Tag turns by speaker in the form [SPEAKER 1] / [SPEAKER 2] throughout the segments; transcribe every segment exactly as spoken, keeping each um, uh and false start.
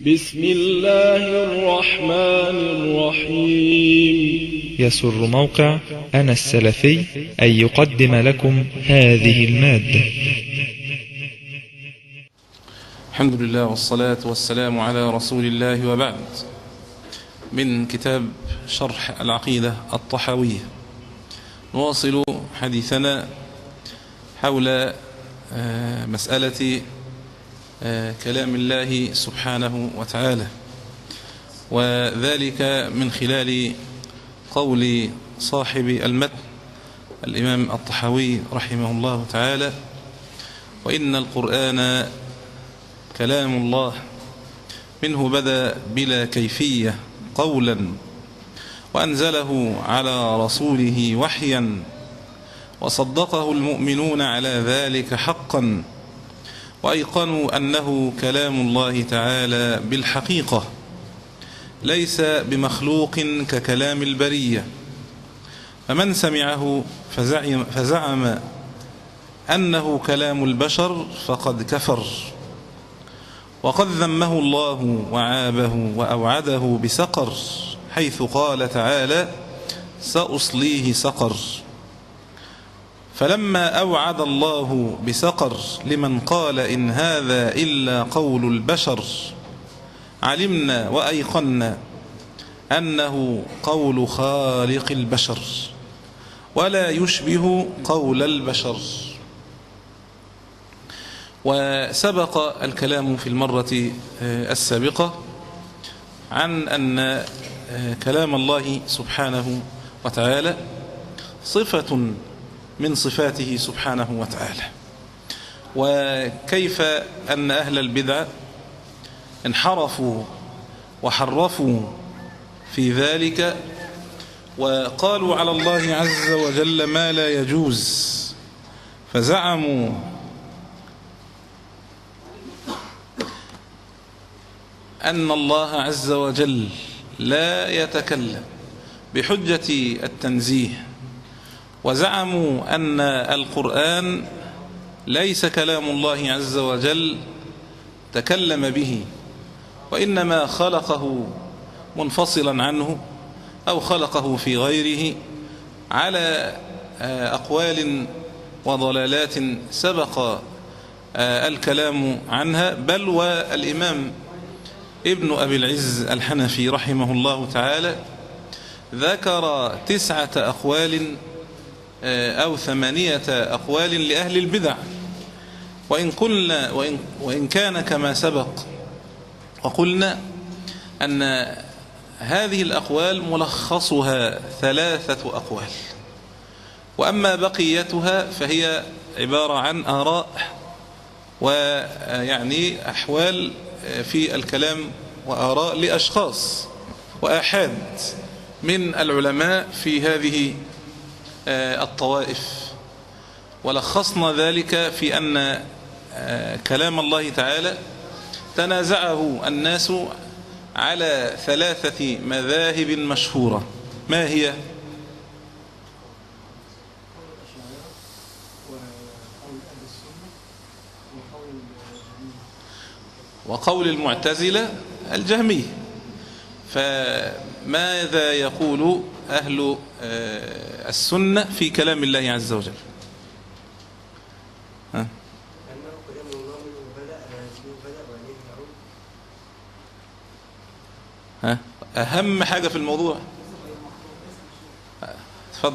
[SPEAKER 1] بسم الله الرحمن الرحيم.
[SPEAKER 2] يسر موقع أنا السلفي أن يقدم لكم هذه المادة.
[SPEAKER 3] الحمد لله والصلاة والسلام على رسول الله، وبعد. من كتاب شرح العقيدة الطحاوية نواصل حديثنا حول مسألة كلام الله سبحانه وتعالى، وذلك من خلال قول صاحب المتن الإمام الطحاوي رحمه الله تعالى: وإن القرآن كلام الله منه بدأ بلا كيفية قولا، وأنزله على رسوله وحيا، وصدقه المؤمنون على ذلك حقا، وأيقنوا أنه كلام الله تعالى بالحقيقة، ليس بمخلوق ككلام البرية. فمن سمعه فزعم, فزعم أنه كلام البشر فقد كفر، وقد ذمه الله وعابه وأوعده بسقر، حيث قال تعالى: سأصليه سقر. فلما أوعد الله بسقر لمن قال إن هذا إلا قول البشر، علمنا وأيقنا أنه قول خالق البشر، ولا يشبه قول البشر. وسبق الكلام في المرة السابقة عن أن كلام الله سبحانه وتعالى صفة من صفاته سبحانه وتعالى، وكيف أن أهل البدع انحرفوا وحرفوا في ذلك، وقالوا على الله عز وجل ما لا يجوز، فزعموا أن الله عز وجل لا يتكلم بحجة التنزيه، وزعموا أن القرآن ليس كلام الله عز وجل تكلم به، وإنما خلقه منفصلا عنه أو خلقه في غيره، على أقوال وضلالات سبق الكلام عنها. بل والإمام ابن أبي العز الحنفي رحمه الله تعالى ذكر تسعة أقوال أو ثمانية أقوال لأهل البدع، وإن, قلنا وإن, وإن كان كما سبق وقلنا أن هذه الأقوال ملخصها ثلاثة أقوال، وأما بقيتها فهي عبارة عن آراء ويعني أحوال في الكلام، وآراء لأشخاص وآحاد من العلماء في هذه الطوائف. ولخصنا ذلك في أن كلام الله تعالى تنازعه الناس على ثلاثة مذاهب مشهورة. ما هي؟ وقول المعتزلة الجهمية. فماذا يقول أهل السنة في كلام الله عز وجل؟ ها؟ ها؟ أهم حاجة في الموضوع، تفضل.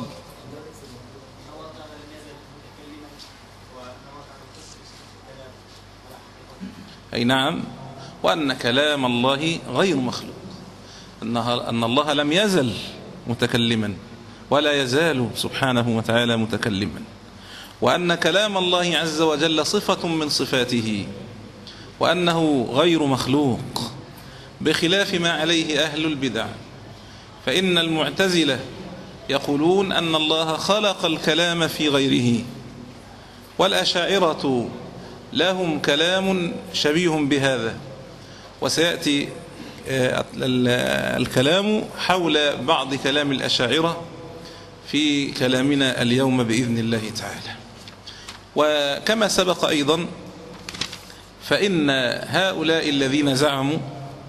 [SPEAKER 3] أي نعم، وأن كلام الله غير مخلوق، أن الله لم يزل متكلما ولا يزال سبحانه وتعالى متكلما، وأن كلام الله عز وجل صفة من صفاته، وأنه غير مخلوق، بخلاف ما عليه أهل البدع. فإن المعتزلة يقولون أن الله خلق الكلام في غيره، والأشاعرة لهم كلام شبيه بهذا، وسيأتي الكلام حول بعض كلام الأشاعرة في كلامنا اليوم بإذن الله تعالى. وكما سبق أيضا فإن هؤلاء الذين زعموا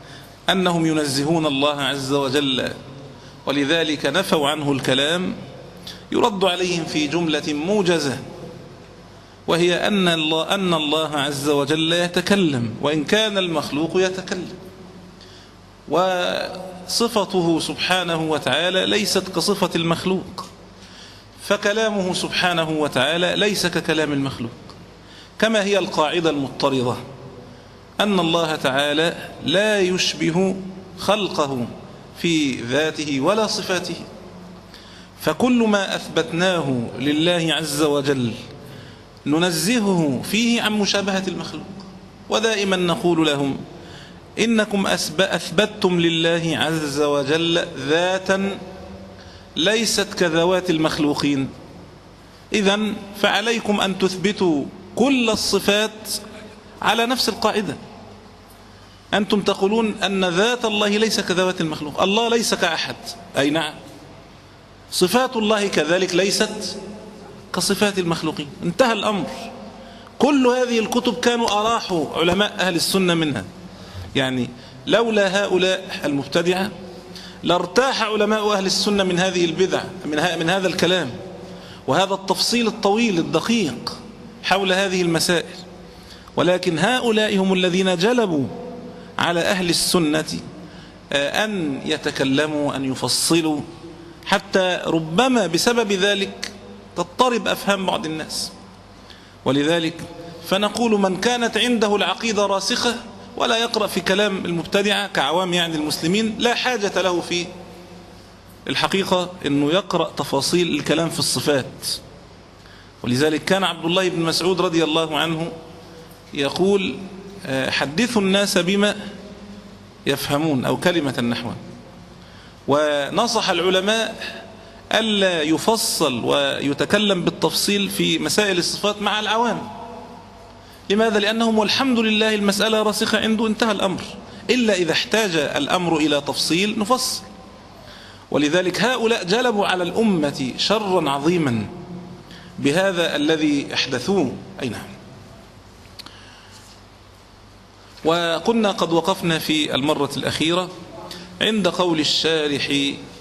[SPEAKER 3] أنهم ينزهون الله عز وجل، ولذلك نفوا عنه الكلام، يرد عليهم في جملة موجزة، وهي أن الله, أن الله عز وجل يتكلم وإن كان المخلوق يتكلم، وصفته سبحانه وتعالى ليست كصفة المخلوق، فكلامه سبحانه وتعالى ليس ككلام المخلوق، كما هي القاعدة المضطردة أن الله تعالى لا يشبه خلقه في ذاته ولا صفاته. فكل ما أثبتناه لله عز وجل ننزهه فيه عن مشابهة المخلوق. ودائما نقول لهم إنكم أثبتتم لله عز وجل ذاتا ليست كذوات المخلوقين، إذن فعليكم أن تثبتوا كل الصفات على نفس القاعدة. أنتم تقولون أن ذات الله ليس كذوات المخلوق، الله ليس كأحد، أي نعم، صفات الله كذلك ليست كصفات المخلوقين، انتهى الأمر. كل هذه الكتب كانوا أراحوا علماء أهل السنة منها، يعني لولا هؤلاء المبتدعة لارتاح علماء أهل السنة من هذه البدع، من هذا الكلام وهذا التفصيل الطويل الدقيق حول هذه المسائل. ولكن هؤلاء هم الذين جلبوا على أهل السنة أن يتكلموا، أن يفصلوا، حتى ربما بسبب ذلك تضطرب أفهام بعض الناس. ولذلك فنقول من كانت عنده العقيدة راسخة ولا يقرأ في كلام المبتدعة كعوام يعني المسلمين، لا حاجة له في الحقيقة أنه يقرأ تفاصيل الكلام في الصفات. ولذلك كان عبد الله بن مسعود رضي الله عنه يقول حدثوا الناس بما يفهمون، أو كلمة نحوها. ونصح العلماء ألا يفصل ويتكلم بالتفصيل في مسائل الصفات مع العوام. لماذا؟ لأنهم والحمد لله المسألة راسخة عنده، انتهى الأمر، إلا إذا احتاج الأمر إلى تفصيل نفصل. ولذلك هؤلاء جلبوا على الأمة شرا عظيما بهذا الذي أحدثوه. أي نعم. وقلنا قد وقفنا في المرة الأخيرة عند قول الشارح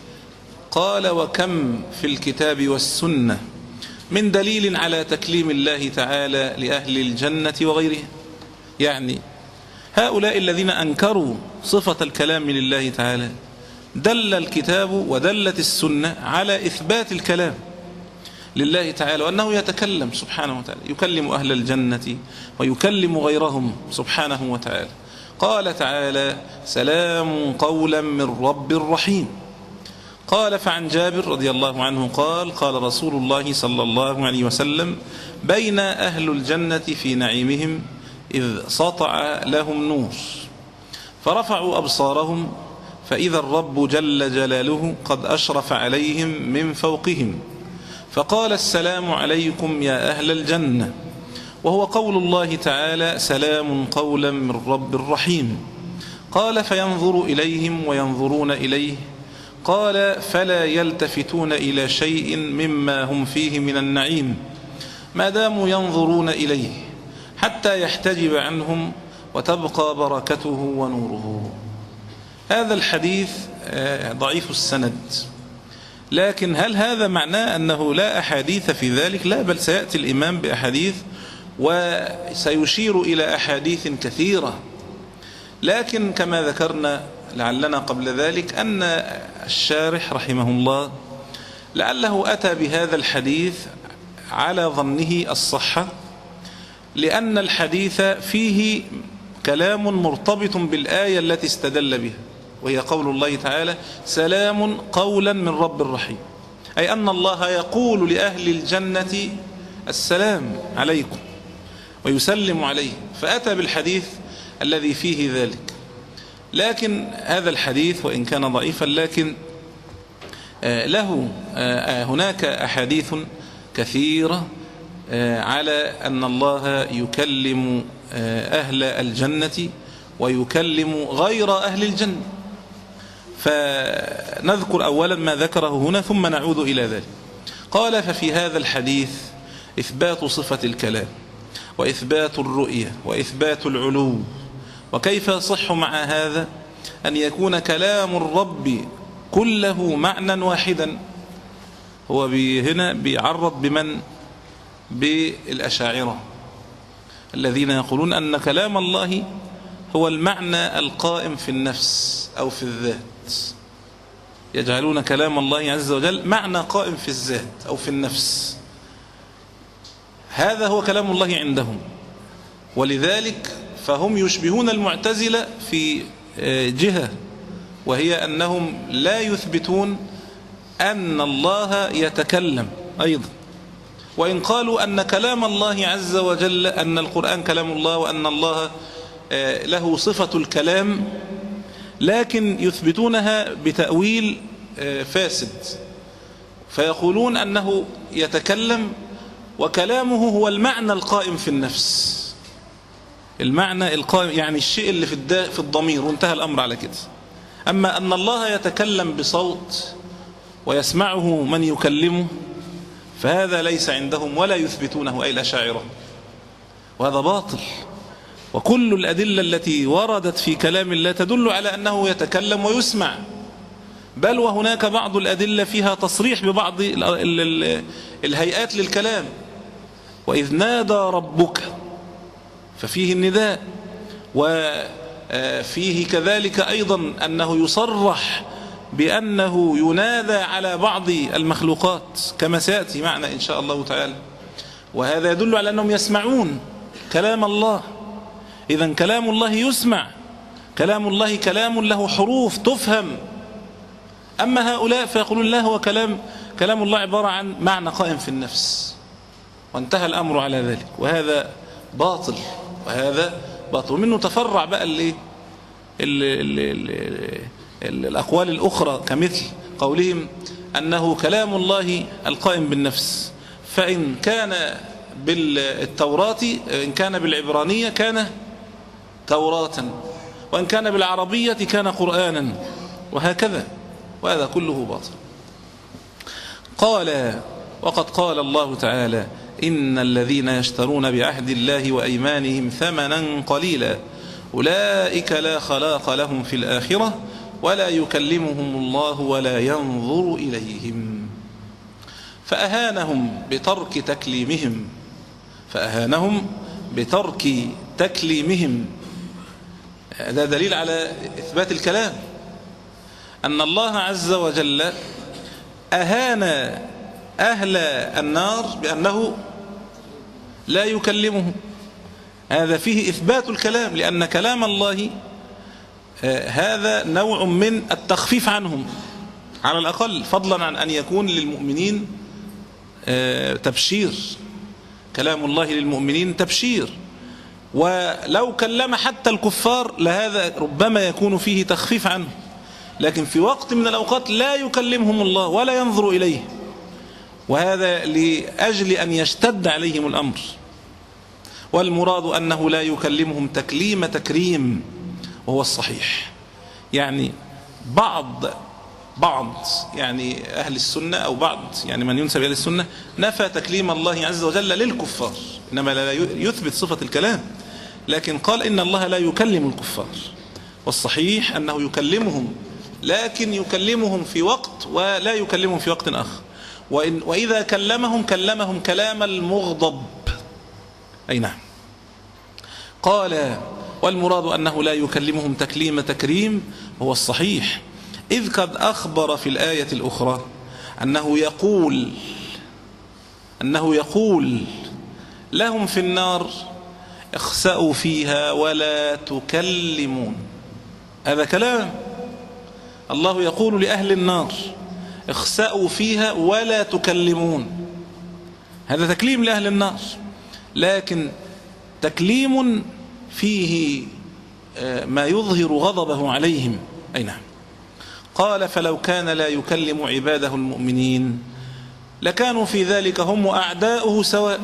[SPEAKER 3] قال وكم في الكتاب والسنة من دليل على تكليم الله تعالى لأهل الجنة وغيرها. يعني هؤلاء الذين أنكروا صفة الكلام لله تعالى دل الكتاب ودلت السنة على إثبات الكلام لله تعالى، وأنه يتكلم سبحانه وتعالى، يكلم أهل الجنة ويكلم غيرهم سبحانه وتعالى. قال تعالى سلام قولا من رب رحيم. قال فعن جابر رضي الله عنه قال قال رسول الله صلى الله عليه وسلم بين أهل الجنة في نعيمهم إذ سطع لهم نور فرفعوا أبصارهم فإذا الرب جل جلاله قد أشرف عليهم من فوقهم فقال السلام عليكم يا أهل الجنة، وهو قول الله تعالى سلام قولا من رب رحيم. قال فينظر إليهم وينظرون إليه، قال فلا يلتفتون إلى شيء مما هم فيه من النعيم ما داموا ينظرون إليه حتى يحتجب عنهم وتبقى بركته ونوره. هذا الحديث ضعيف السند، لكن هل هذا معناه أنه لا أحاديث في ذلك؟ لا، بل سيأتي الإمام بأحاديث وسيشير إلى أحاديث كثيرة. لكن كما ذكرنا لعلنا قبل ذلك أن الشارح رحمه الله لعله أتى بهذا الحديث على ظنه الصحة، لأن الحديث فيه كلام مرتبط بالآية التي استدل بها، وهي قول الله تعالى سلام قولا من رب رحيم، أي أن الله يقول لأهل الجنة السلام عليكم ويسلم عليه، فأتى بالحديث الذي فيه ذلك. لكن هذا الحديث وإن كان ضعيفا لكن له هناك أحاديث كثيرة على أن الله يكلم أهل الجنة ويكلم غير أهل الجنة. فنذكر أولا ما ذكره هنا ثم نعود إلى ذلك. قال ففي هذا الحديث إثبات صفة الكلام وإثبات الرؤية وإثبات العلو. وكيف يصح مع هذا أن يكون كلام الرب كله معنى واحدا. هو هنا بيعرض بمن؟ بالأشاعرة الذين يقولون أن كلام الله هو المعنى القائم في النفس أو في الذات، يجعلون كلام الله عز وجل معنى قائم في الذات أو في النفس. هذا هو كلام الله عندهم، ولذلك فهم يشبهون المعتزلة في جهة، وهي أنهم لا يثبتون أن الله يتكلم أيضا، وإن قالوا أن كلام الله عز وجل، أن القرآن كلام الله وأن الله له صفة الكلام، لكن يثبتونها بتأويل فاسد، فيقولون أنه يتكلم وكلامه هو المعنى القائم في النفس، المعنى القائم يعني الشيء اللي في في الضمير، وانتهى الأمر على كده. أما أن الله يتكلم بصوت ويسمعه من يكلمه فهذا ليس عندهم ولا يثبتونه، أي الأشاعرة، وهذا باطل. وكل الأدلة التي وردت في كلام الله تدل على أنه يتكلم ويسمع، بل وهناك بعض الأدلة فيها تصريح ببعض الهيئات للكلام. وإذ نادى ربك، ففيه النداء، وفيه كذلك أيضا أنه يصرح بأنه ينادى على بعض المخلوقات كما سيأتي معنا إن شاء الله تعالى، وهذا يدل على أنهم يسمعون كلام الله. إذن كلام الله يسمع، كلام الله كلام له حروف تفهم. أما هؤلاء فيقولون لا، هو كلام كلام الله عبارة عن معنى قائم في النفس، وانتهى الأمر على ذلك، وهذا باطل، وهذا باطل. ومنه تفرع بقى اللي الأقوال الأخرى، كمثل قولهم أنه كلام الله القائم بالنفس، فإن كان بالتوراة، إن كان بالعبرانية كان توراة، وإن كان بالعربية كان قرآنا، وهكذا، وهذا كله باطل. قال: وقد قال الله تعالى: إن الذين يشترون بعهد الله وأيمانهم ثمنا قليلا أولئك لا خلاق لهم في الآخرة ولا يكلمهم الله ولا ينظر إليهم. فأهانهم بترك تكليمهم فأهانهم بترك تكليمهم. هذا دليل على إثبات الكلام، أن الله عز وجل أهان أهل النار بأنه لا يكلمهم. هذا فيه إثبات الكلام، لأن كلام الله هذا نوع من التخفيف عنهم على الأقل، فضلا عن أن يكون للمؤمنين تبشير. كلام الله للمؤمنين تبشير، ولو كلم حتى الكفار لهذا ربما يكون فيه تخفيف عنه، لكن في وقت من الأوقات لا يكلمهم الله ولا ينظر إليه، وهذا لأجل أن يشتد عليهم الأمر. والمراد أنه لا يكلمهم تكليم تكريم، وهو الصحيح. يعني بعض بعض يعني أهل السنة أو بعض يعني من ينسب إلى السنة نفى تكليم الله عز وجل للكفار، إنما لا يثبت صفة الكلام، لكن قال إن الله لا يكلم الكفار، والصحيح أنه يكلمهم، لكن يكلمهم في وقت ولا يكلمهم في وقت آخر. وإن وإذا كلمهم كلمهم كلام المغضب. أي نعم. قال: والمراد أنه لا يكلمهم تكليم تكريم، هو الصحيح، إذ قد أخبر في الآية الأخرى أنه يقول أنه يقول لهم في النار: اخسأوا فيها ولا تكلمون. هذا كلام الله يقول لأهل النار: اخسأوا فيها ولا تكلمون. هذا تكليم لأهل النار، لكن تكليم فيه ما يظهر غضبه عليهم. أي نعم. قال: فلو كان لا يكلم عباده المؤمنين لكانوا في ذلك هم وأعداؤه سواء،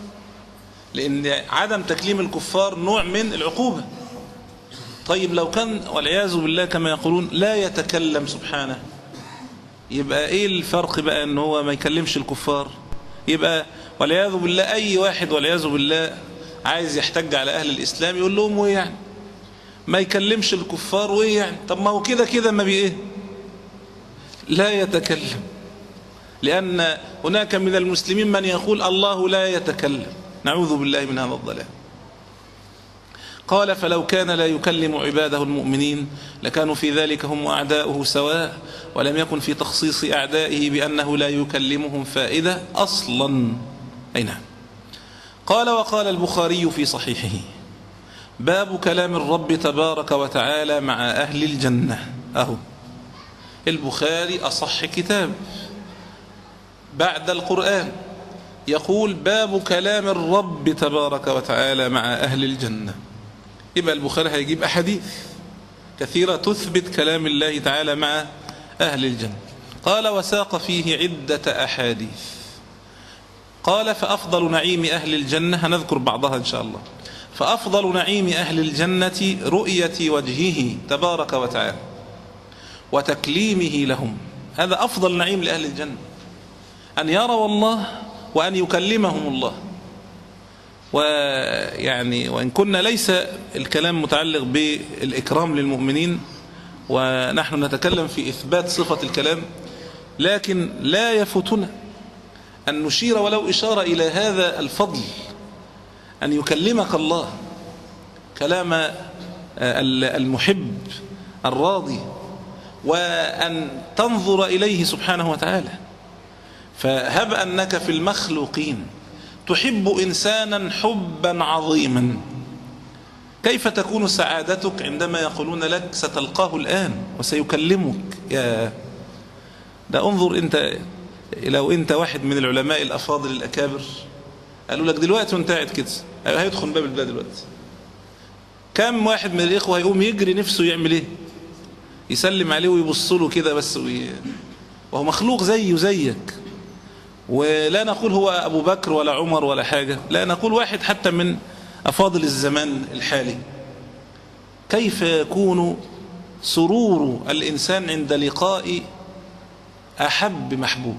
[SPEAKER 3] لأن عدم تكليم الكفار نوع من العقوبة. طيب لو كان والعياذ بالله كما يقولون لا يتكلم سبحانه، يبقى ايه الفرق بقى ان هو ما يكلمش الكفار؟ يبقى والعياذ بالله اي واحد والعياذ بالله عايز يحتج على اهل الاسلام يقول لهم ايه يعني؟ ما يكلمش الكفار، وإيه يعني؟ طب ما هو كده كده ما بإيه لا يتكلم، لأن هناك من المسلمين من يقول الله لا يتكلم، نعوذ بالله من هذا الضلال. قال فلو كان لا يكلم عباده المؤمنين لكانوا في ذلك هم وأعداؤه سواء، ولم يكن في تخصيص أعدائه بأنه لا يكلمهم فائدة أصلا. أي نعم. قال وقال البخاري في صحيحه باب كلام الرب تبارك وتعالى مع أهل الجنة. أهو البخاري أصح كتاب بعد القرآن، يقول باب كلام الرب تبارك وتعالى مع أهل الجنة. يبقى البخاري هيجيب أحاديث كثيرة تثبت كلام الله تعالى مع أهل الجنة. قال وساق فيه عدة أحاديث. قال فأفضل نعيم أهل الجنة، هنذكر بعضها إن شاء الله. فأفضل نعيم أهل الجنة رؤية وجهه تبارك وتعالى وتكليمه لهم. هذا أفضل نعيم لأهل الجنة، أن يروا الله وأن يكلمهم الله. ويعني وإن كنا ليس الكلام متعلق بالإكرام للمؤمنين ونحن نتكلم في إثبات صفة الكلام، لكن لا يفوتنا أن نشير ولو إشارة إلى هذا الفضل، أن يكلمك الله كلام المحب الراضي، وأن تنظر إليه سبحانه وتعالى. فهب أنك في المخلوقين تحب إنسانا حبا عظيما، كيف تكون سعادتك عندما يقولون لك ستلقاه الآن وسيكلمك؟ يا ده انظر أنت، لو أنت واحد من العلماء الأفاضل الأكابر قالوا لك دلوقتي وانت قاعد كده هيدخل باب البلاد دلوقتي، كم واحد من الإخوة هيقوم يجري نفسه يعمل إيه؟ يسلم عليه ويبص له كده بس وي... وهو مخلوق زيه زيك. ولا نقول هو أبو بكر ولا عمر ولا حاجة، لا نقول واحد حتى من أفاضل الزمان الحالي. كيف يكون سرور الإنسان عند لقاء أحب محبوب؟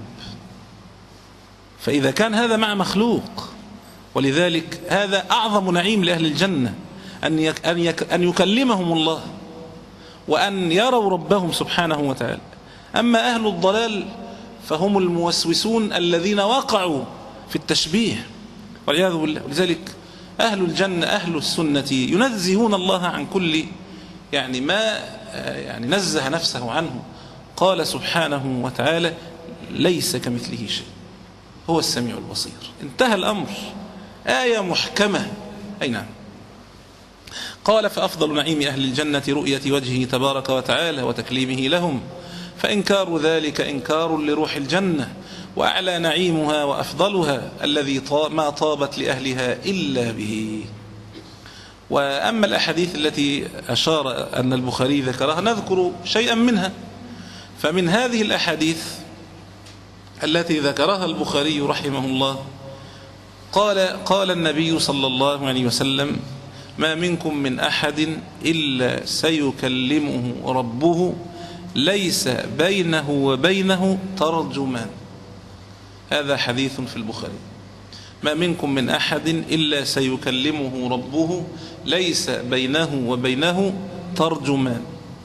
[SPEAKER 3] فإذا كان هذا مع مخلوق، ولذلك هذا أعظم نعيم لأهل الجنة، أن يك أن, يك أن يكلمهم الله وأن يروا ربهم سبحانه وتعالى. أما أهل الضلال فهم الموسوسون الذين وقعوا في التشبيه والعياذ بالله. ولذلك أهل الجنة أهل السنة ينزهون الله عن كل يعني ما يعني نزه نفسه عنه. قال سبحانه وتعالى ليس كمثله شيء هو السميع البصير. انتهى الأمر، آية محكمة. أي نعم. قال فأفضل نعيم أهل الجنة رؤية وجهه تبارك وتعالى وتكليمه لهم، فإنكار ذلك إنكار لروح الجنة، وأعلى نعيمها وأفضلها الذي ما طابت لأهلها إلا به. وأما الأحاديث التي أشار أن البخاري ذكرها نذكر شيئا منها. فمن هذه الأحاديث التي ذكرها البخاري رحمه الله قال قال النبي صلى الله عليه وسلم ما منكم من أحد إلا سيكلمه ربه ليس بينه وبينه ترجمان. هذا حديث في البخاري. ما منكم من أحد إلا سيكلمه ربه ليس بينه وبينه ترجمان.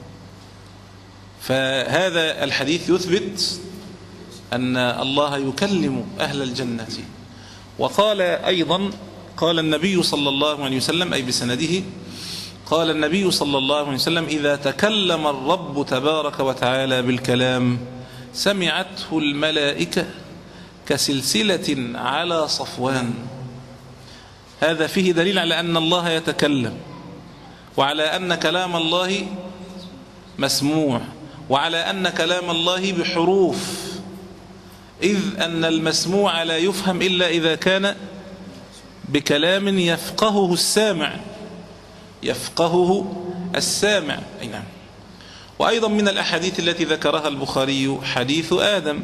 [SPEAKER 3] فهذا الحديث يثبت أن الله يكلم أهل الجنة. وقال أيضا قال النبي صلى الله عليه وسلم أي بسنده قال النبي صلى الله عليه وسلم إذا تكلم الرب تبارك وتعالى بالكلام سمعته الملائكة كسلسلة على صفوان. هذا فيه دليل على أن الله يتكلم، وعلى أن كلام الله مسموع، وعلى أن كلام الله بحروف، إذ أن المسموع لا يفهم إلا إذا كان بكلام يفقهه السامع يفقهه السامع. أي نعم. وأيضا من الأحاديث التي ذكرها البخاري حديث آدم.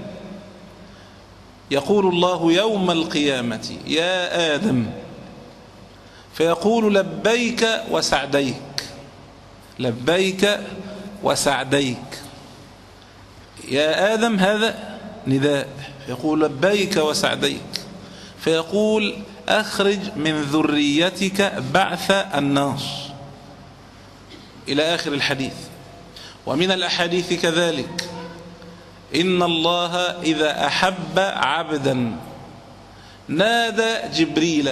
[SPEAKER 3] يقول الله يوم القيامة يا آدم، فيقول لبيك وسعديك لبيك وسعديك. يا آدم هذا نداء، يقول لبيك وسعديك، فيقول أخرج من ذريتك بعث النار. إلى آخر الحديث. ومن الأحاديث كذلك إن الله إذا أحب عبدا نادى جبريل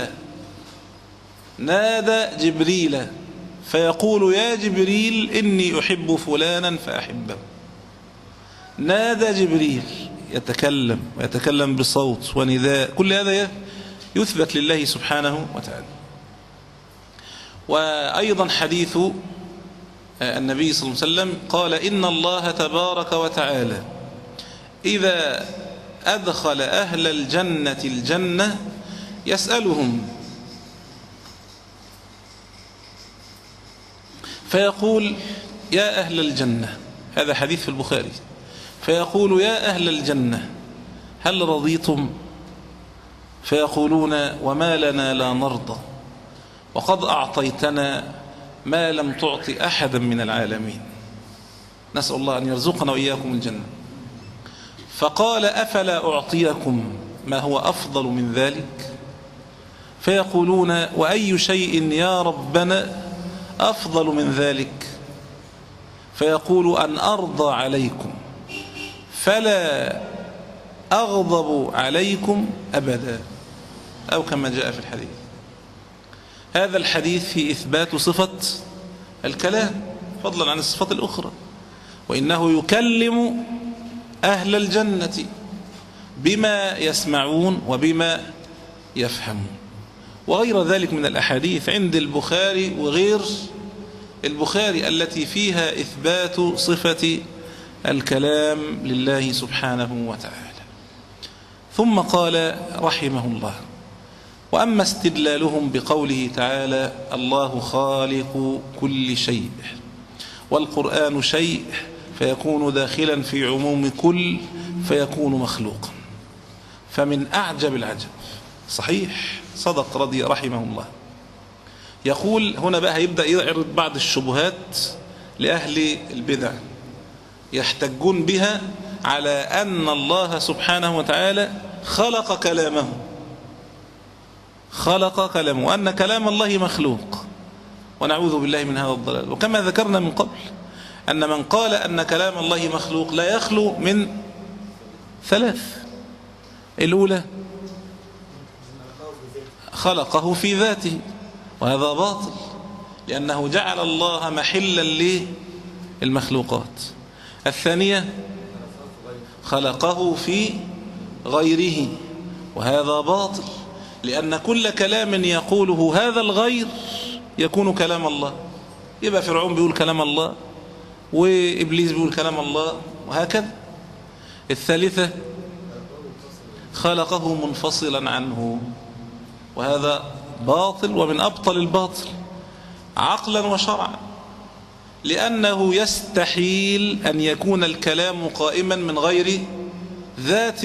[SPEAKER 3] نادى جبريل فيقول يا جبريل إني أحب فلانا فأحبه. نادى جبريل يتكلم ويتكلم بصوت ونداء، كل هذا يثبت لله سبحانه وتعالى. وأيضا حديث النبي صلى الله عليه وسلم قال إن الله تبارك وتعالى إذا أدخل أهل الجنة الجنة يسألهم فيقول يا أهل الجنة، هذا حديث في البخاري، فيقول يا أهل الجنة هل رضيتم؟ فيقولون وما لنا لا نرضى وقد أعطيتنا ما لم تعط أحدا من العالمين. نسأل الله أن يرزقنا وإياكم الجنة. فقال أفلا أعطيكم ما هو أفضل من ذلك؟ فيقولون وأي شيء يا ربنا أفضل من ذلك؟ فيقول أن أرضى عليكم فلا أغضب عليكم أبدا، أو كما جاء في الحديث. هذا الحديث في إثبات صفة الكلام فضلا عن الصفات الأخرى، وإنه يكلم أهل الجنة بما يسمعون وبما يفهمون، وغير ذلك من الأحاديث عند البخاري وغير البخاري التي فيها إثبات صفة الكلام لله سبحانه وتعالى. ثم قال رحمه الله وأما استدلالهم بقوله تعالى الله خالق كل شيء والقرآن شيء فيكون داخلا في عموم كل فيكون مخلوقا، فمن أعجب العجب. صحيح صدق رضي رحمه الله. يقول هنا بقى هيبدأ يعرض بعض الشبهات لأهل البدع يحتجون بها على أن الله سبحانه وتعالى خلق كلامه خلق كلامه وأن كلام الله مخلوق، ونعوذ بالله من هذا الضلال. وكما ذكرنا من قبل أن من قال أن كلام الله مخلوق لا يخلو من ثلاث: الأولى خلقه في ذاته، وهذا باطل لأنه جعل الله محلا للمخلوقات. الثانية خلقه في غيره، وهذا باطل لأن كل كلام يقوله هذا الغير يكون كلام الله. يبقى فرعون بيقول كلام الله، وإبليس بيقول كلام الله، وهكذا. الثالثة خلقه منفصلا عنه، وهذا باطل ومن أبطل الباطل عقلا وشرعا، لأنه يستحيل أن يكون الكلام قائما من غير ذات.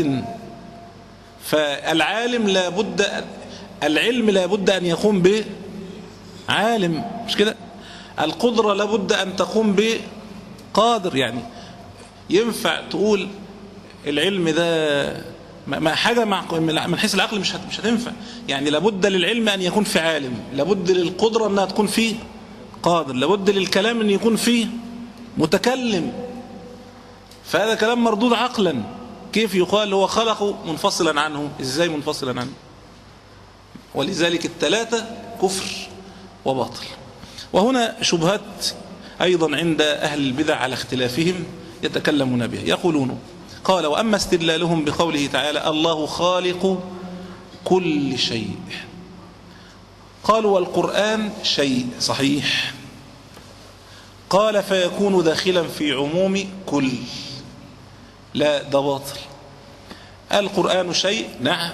[SPEAKER 3] فالعالم لا بد العلم لا بد أن يقوم بعالم، مش كده؟ القدرة لا بد أن تقوم بقادر. يعني ينفع تقول العلم ده ما حاجة من حيث العقل مش مش هتنفع. يعني لابد للعلم أن يكون في عالم، لابد للقدرة أنها تكون فيه قادر، لابد للكلام أن يكون فيه متكلم. فهذا كلام مردود عقلا. كيف يقال هو خلقه منفصلا عنه؟ إزاي منفصلا عنه؟ ولذلك الثلاثة كفر وباطل. وهنا شبهات أيضا عند أهل البدع على اختلافهم يتكلمون بها. يقولون قال وأما استدلالهم بقوله تعالى الله خالق كل شيء، قالوا والقرآن شيء، صحيح. قال فيكون داخلا في عموم كل، لا ده باطل. القرآن شيء، نعم،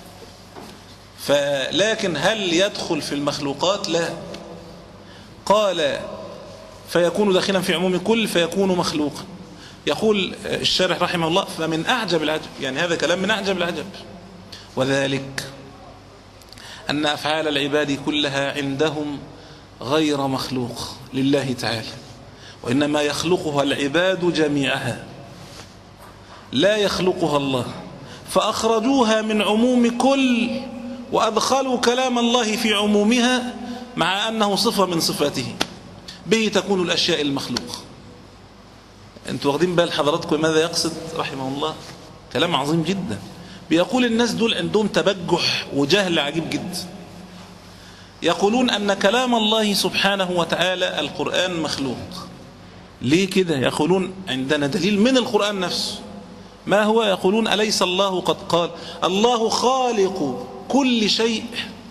[SPEAKER 3] فلكن هل يدخل في المخلوقات؟ لا. قال فيكون داخلا في عموم كل فيكون مخلوقا. يقول الشارح رحمه الله فمن أعجب العجب، يعني هذا كلام من أعجب العجب، وذلك أن أفعال العباد كلها عندهم غير مخلوق لله تعالى، وإنما يخلقها العباد جميعها، لا يخلقها الله. فأخرجوها من عموم كل وأدخلوا كلام الله في عمومها، مع أنه صفة من صفاته، به تكون الأشياء المخلوقة. أنتوا واخدين بال حضراتكم ماذا يقصد رحمه الله؟ كلام عظيم جدا. بيقول الناس دول عندهم تبجح وجهل عجيب جدا. يقولون أن كلام الله سبحانه وتعالى القرآن مخلوق. ليه كده؟ يقولون عندنا دليل من القرآن نفسه. ما هو؟ يقولون أليس الله قد قال الله خالق كل شيء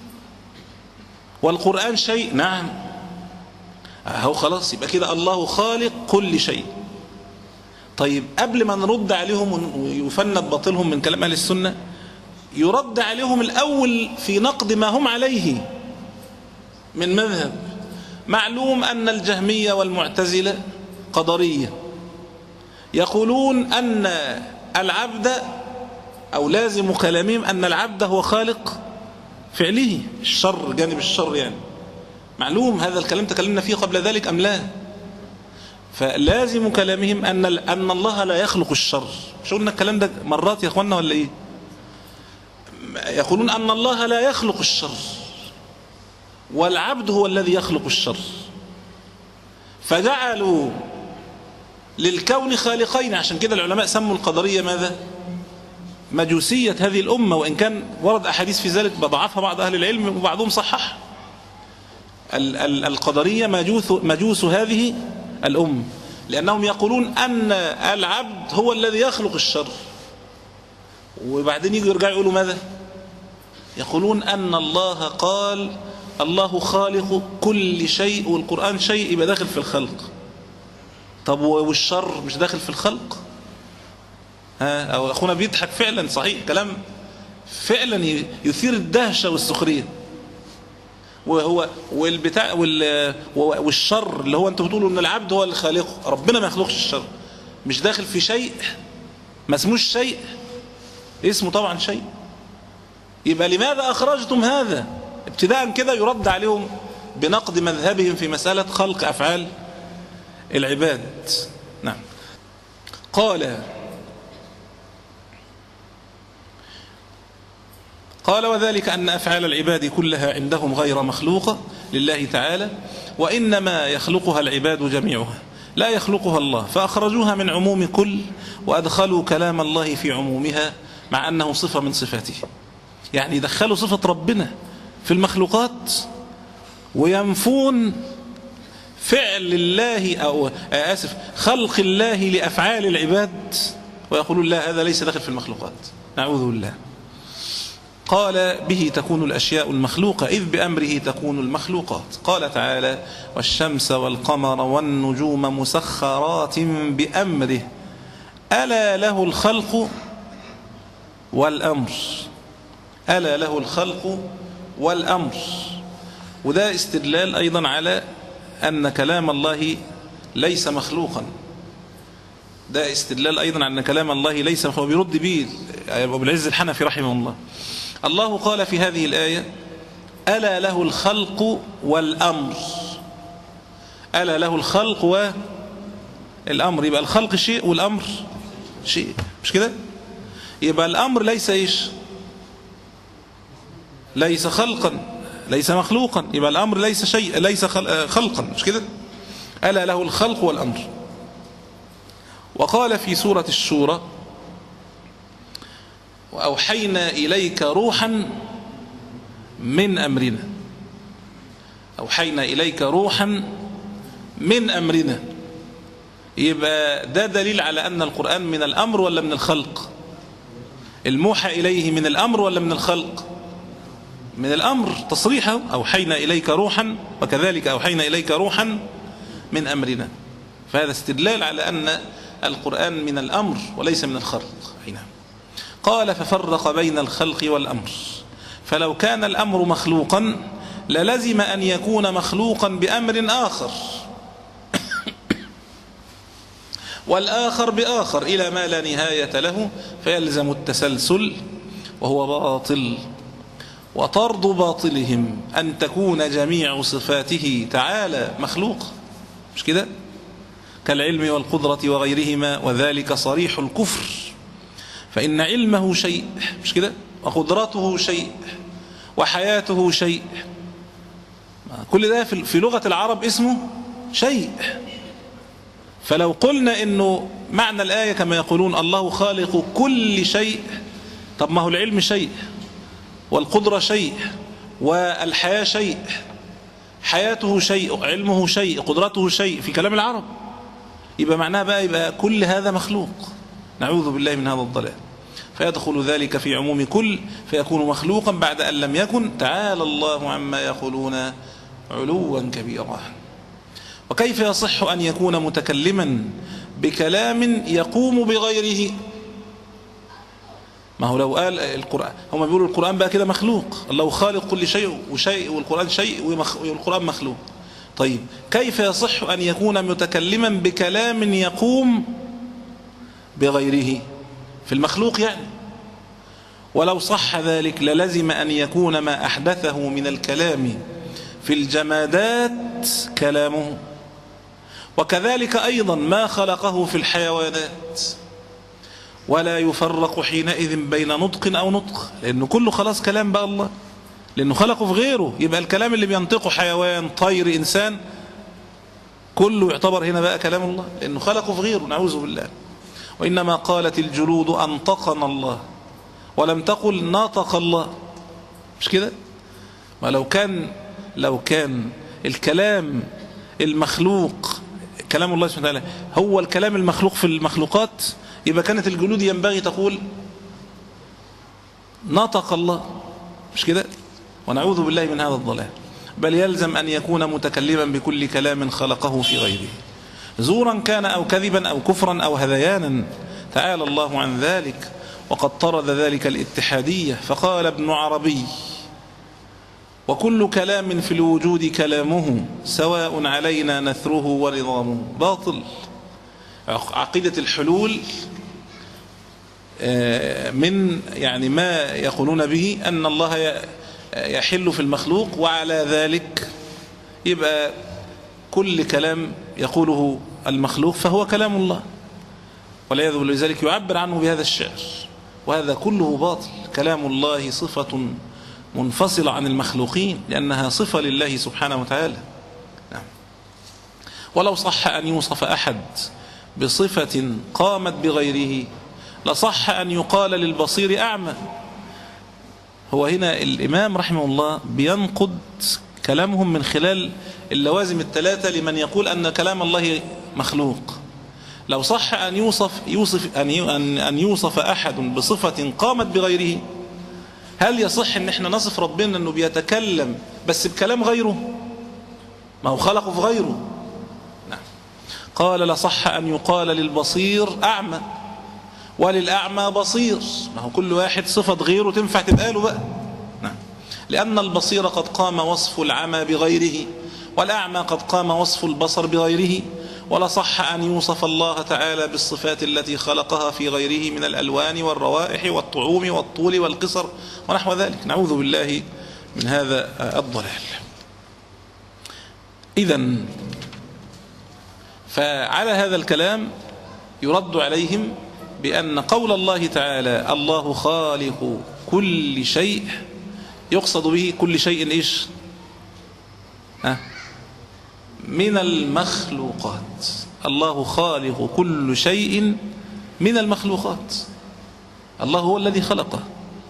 [SPEAKER 3] والقرآن شيء؟ نعم. أهو خلاص يبقى كده الله خالق كل شيء. طيب قبل ما نرد عليهم ويفند باطلهم من كلام أهل السنة، يرد عليهم الأول في نقد ما هم عليه من مذهب. معلوم أن الجهمية والمعتزلة قدرية يقولون أن العبد أو لازم كلامهم أن العبد هو خالق فعله، الشر جانب الشر يعني معلوم. هذا الكلام تكلمنا فيه قبل ذلك أم لا؟ فلازم كلامهم أن أن الله لا يخلق الشر. مش قلنا الكلام ده مرات يا أخوانا ولا إيه؟ يقولون أن الله لا يخلق الشر والعبد هو الذي يخلق الشر، فجعلوا للكون خالقين. عشان كده العلماء سموا القدرية ماذا؟ مجوسية هذه الأمة، وإن كان ورد أحاديث في ذلك بضعفها بعض أهل العلم وبعضهم صحح. القدرية مجوس, مجوس هذه الأمة، لأنهم يقولون أن العبد هو الذي يخلق الشر، وبعدين يجوا يرجعوا يقولوا ماذا؟ يقولون أن الله قال الله خالق كل شيء والقرآن شيء، يبقى داخل في الخلق. طب والشر مش داخل في الخلق؟ ها؟ أو أخونا بيضحك فعلا، صحيح كلام فعلا يثير الدهشة والسخرية. وهو والبتاع والشر اللي هو انتوا بتقولوا ان العبد هو اللي خالقه، ربنا ما يخلقش الشر، مش داخل في شيء، ما اسموش شيء، اسمه طبعا شيء. يبقى لماذا اخرجتم هذا؟ ابتداء كده يرد عليهم بنقد مذهبهم في مسألة خلق افعال العباد. نعم. قال قال وذلك أن أفعال العباد كلها عندهم غير مخلوقة لله تعالى، وإنما يخلقها العباد جميعها لا يخلقها الله، فأخرجوها من عموم كل وأدخلوا كلام الله في عمومها مع أنه صفة من صفاته. يعني دخلوا صفة ربنا في المخلوقات وينفون فعل الله أو آسف خلق الله لأفعال العباد، ويقولون لا هذا ليس داخل في المخلوقات. نعوذ بالله. قال به تكون الأشياء المخلوقة إذ بأمره تكون المخلوقات. قال تعالى والشمس والقمر والنجوم مسخرات بأمره ألا له الخلق والأمر. ألا له الخلق والأمر. وده استدلال أيضا على أن كلام الله ليس مخلوقا. ده استدلال أيضا على أن كلام الله ليس مخلوقا، بيرد به أبو العز الحنفي رحمه الله. الله قال في هذه الآية ألا له الخلق والأمر. ألا له الخلق والأمر، يبقى الخلق شيء والأمر شيء، مش كده؟ يبقى الأمر ليس إيش؟ ليس خلقا، ليس مخلوقا، يبقى الأمر ليس شيء، ليس خلقا، مش كده؟ ألا له الخلق والأمر. وقال في سورة الشورى وأوحينا إليك روحا من أمرنا. أوحينا إليك روحا من أمرنا. يبقى ده دليل على أن القرآن من الأمر ولا من الخلق؟ الموحى إليه من الأمر ولا من الخلق؟ من الأمر تصريحه أوحينا إليك روحا وكذلك أوحينا إليك روحا من أمرنا. فهذا استدلال على أن القرآن من الأمر وليس من الخلق. نعم. قال ففرق بين الخلق والأمر، فلو كان الأمر مخلوقا للزم أن يكون مخلوقا بأمر آخر والآخر بآخر إلى ما لا نهاية له، فيلزم التسلسل وهو باطل. وطرد باطلهم أن تكون جميع صفاته تعالى مخلوق، مش كده؟ كالعلم والقدرة وغيرهما، وذلك صريح الكفر، فإن علمه شيء، مش كده؟ وقدرته شيء وحياته شيء. كل ده في لغة العرب اسمه شيء. فلو قلنا إنه معنى الآية كما يقولون الله خالق كل شيء، طب ما هو العلم شيء، والقدرة شيء، والحياة شيء، حياته شيء، علمه شيء، قدرته شيء في كلام العرب، يبقى معناها بقى يبقى كل هذا مخلوق. نعوذ بالله من هذا الضلال. فيدخل ذلك في عموم كل، فيكون مخلوقا بعد أن لم يكن. تعالى الله عما يقولون علوا كبيرا. وكيف يصح أن يكون متكلما بكلام يقوم بغيره؟ ما هو لو قال القرآن، هم بيقولوا القرآن بقى كده مخلوق، الله خالق كل شيء وشيء والقرآن شيء والقرآن مخلوق. طيب كيف يصح أن يكون متكلما بكلام يقوم بغيره في المخلوق يعني؟ ولو صح ذلك للزم أن يكون ما أحدثه من الكلام في الجمادات كلامه، وكذلك أيضا ما خلقه في الحيوانات، ولا يفرق حينئذ بين نطق أو نطق، لأنه كله خلاص كلام بقى الله، لأنه خلقه في غيره. يبقى الكلام اللي بينطقه حيوان، طير، إنسان، كله يعتبر هنا بقى كلام الله، لأنه خلقه في غيره. نعوذ بالله. وإنما قالت الجلود أنطقنا الله، ولم تقل ناطق الله، مش كده؟ ما لو كان لو كان الكلام المخلوق كلام الله سبحانه وتعالى هو الكلام المخلوق في المخلوقات، يبقى كانت الجلود ينبغي تقول ناطق الله، مش كده؟ ونعوذ بالله من هذا الضلال. بل يلزم أن يكون متكلما بكل كلام خلقه في غيره، زورا كان أو كذبا أو كفرا أو هذيانا، تعالى الله عن ذلك. وقد طرد ذلك الاتحادية، فقال ابن عربي: وكل كلام في الوجود كلامه، سواء علينا نثره ونظامه. باطل. عقيدة الحلول من يعني ما يقولون به أن الله يحل في المخلوق، وعلى ذلك يبقى كل كلام يقوله المخلوق فهو كلام الله، والعياذ بالله. لذلك يعبر عنه بهذا الشعر، وهذا كله باطل. كلام الله صفة منفصلة عن المخلوقين، لأنها صفة لله سبحانه وتعالى. نعم. ولو صح أن يوصف أحد بصفة قامت بغيره لصح أن يقال للبصير أعمى. هو هنا الإمام رحمه الله بينقض كلامهم من خلال اللوازم الثلاثة لمن يقول أن كلام الله مخلوق. لو صح أن يوصف, يوصف أن أن يوصف أحد بصفة قامت بغيره، هل يصح أن احنا نصف ربنا أنه بيتكلم بس بكلام غيره؟ ما هو خلقه في غيره. نعم. قال لصح أن يقال للبصير أعمى، وللأعمى بصير. ما هو كل واحد صفة غيره تنفع تبقى له بقى. نعم. لأن البصير قد قام وصف العمى بغيره، والأعمى قد قام وصف البصر بغيره. ولصح أن يوصف الله تعالى بالصفات التي خلقها في غيره من الألوان والروائح والطعوم والطول والقصر ونحو ذلك. نعوذ بالله من هذا الضلال. إذن فعلى هذا الكلام يرد عليهم بأن قول الله تعالى الله خالق كل شيء يقصد به كل شيء إيش؟ ها؟ من المخلوقات. الله خالق كل شيء من المخلوقات، الله هو الذي خلقه.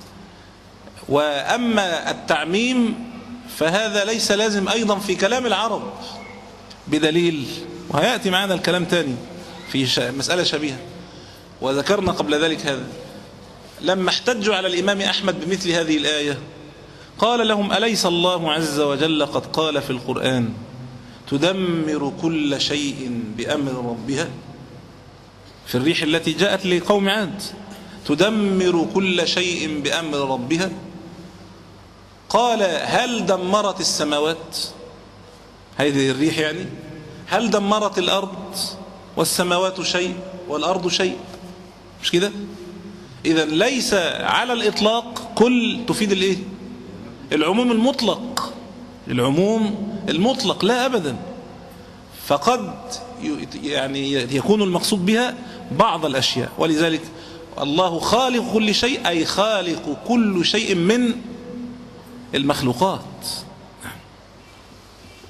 [SPEAKER 3] وأما التعميم فهذا ليس لازم أيضا في كلام العرب، بدليل، وهيأتي معنا الكلام تاني في مسألة شبيهة، وذكرنا قبل ذلك هذا. لما احتجوا على الإمام أحمد بمثل هذه الآية قال لهم: أليس الله عز وجل قد قال في القرآن تدمر كل شيء بأمر ربها؟ في الريح التي جاءت لقوم عاد، تدمر كل شيء بأمر ربها. قال: هل دمرت السماوات؟ هذه الريح يعني. هل دمرت الأرض؟ والسماوات شيء والأرض شيء، مش كده؟ إذن ليس على الإطلاق كل تفيد الإيه؟ العموم المطلق، العموم المطلق لا أبدا. فقد يعني يكون المقصود بها بعض الأشياء. ولذلك الله خالق كل شيء، أي خالق كل شيء من المخلوقات.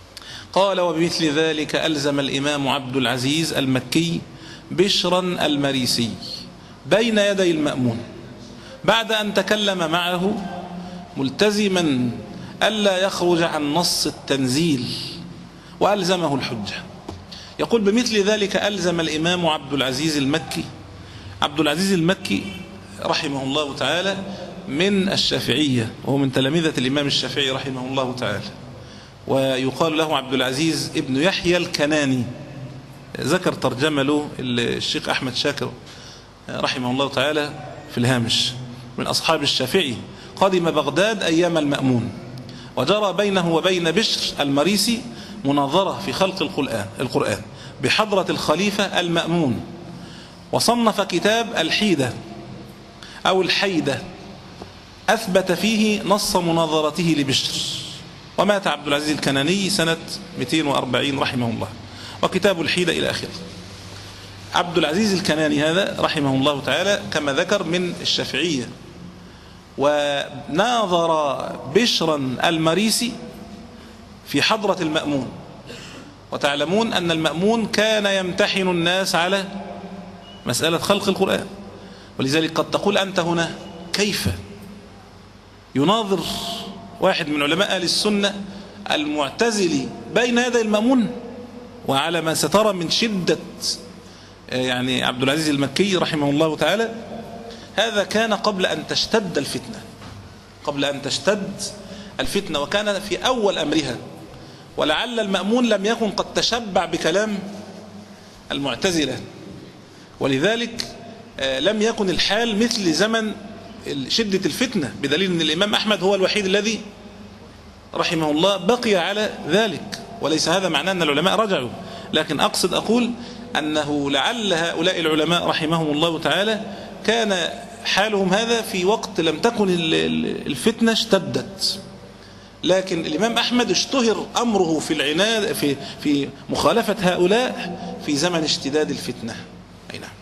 [SPEAKER 3] قال: وبمثل ذلك ألزم الإمام عبد العزيز المكي بشرا المريسي بين يدي المأمون بعد أن تكلم معه ملتزما ألا يخرج عن نص التنزيل وألزمه الحجة. يقول: بمثل ذلك ألزم الإمام عبد العزيز المكي. عبد العزيز المكي رحمه الله تعالى من الشافعية، وهو من تلامذة الإمام الشافعي رحمه الله تعالى، ويقال له عبد العزيز ابن يحيى الكناني. ذكر ترجمة له الشيخ أحمد شاكر رحمه الله تعالى في الهامش. من أصحاب الشافعي، قدم بغداد أيام المأمون، وجرى بينه وبين بشر المريسي مناظرة في خلق القرآن القرآن بحضرة الخليفة المأمون، وصنف كتاب الحيدة أو الحيدة أثبت فيه نص مناظرته لبشر. ومات عبد العزيز الكناني سنة مئتين وأربعين رحمه الله، وكتاب الحيدة إلى آخره. عبد العزيز الكناني هذا رحمه الله تعالى كما ذكر من الشافعية، وناظر بشرا المريسي في حضرة المأمون. وتعلمون أن المأمون كان يمتحن الناس على مسألة خلق القرآن، ولذلك قد تقول أنت هنا: كيف يناظر واحد من علماء أهل السنة المعتزلي بين يدي المأمون؟ وعلى ما سترى من شدة يعني عبد العزيز المكي رحمه الله تعالى، هذا كان قبل أن تشتد الفتنة قبل أن تشتد الفتنة وكان في أول أمرها، ولعل المأمون لم يكن قد تشبع بكلام المعتزلة، ولذلك لم يكن الحال مثل زمن شدة الفتنة، بدليل أن الإمام أحمد هو الوحيد الذي رحمه الله بقي على ذلك. وليس هذا معناه أن العلماء رجعوا، لكن أقصد أقول أنه لعل هؤلاء العلماء رحمهم الله تعالى كان حالهم هذا في وقت لم تكن الفتنة اشتدت، لكن الإمام أحمد اشتهر أمره في العناد في في مخالفة هؤلاء في زمن اشتداد الفتنة. أي نعم.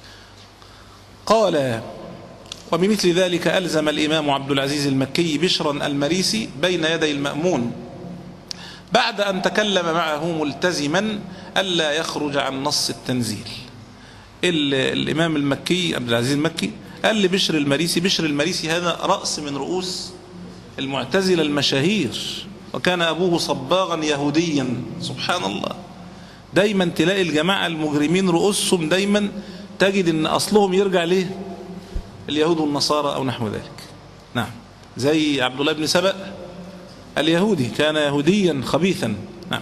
[SPEAKER 3] قال: وبمثل ذلك ألزم الإمام عبد العزيز المكي بشرا المريسي بين يدي المأمون بعد أن تكلم معه ملتزما ألا يخرج عن نص التنزيل. الإمام المكي عبد العزيز المكي قال لبشر المريسي، بشر المريسي هذا رأس من رؤوس المعتزلة المشاهير، وكان أبوه صباغا يهوديا. سبحان الله، دايما تلاقي الجماعة المجرمين رؤوسهم دايما تجد أن أصلهم يرجع ليه اليهود والنصارى أو نحو ذلك. نعم، زي عبد الله بن سبأ اليهودي، كان يهوديا خبيثا. نعم.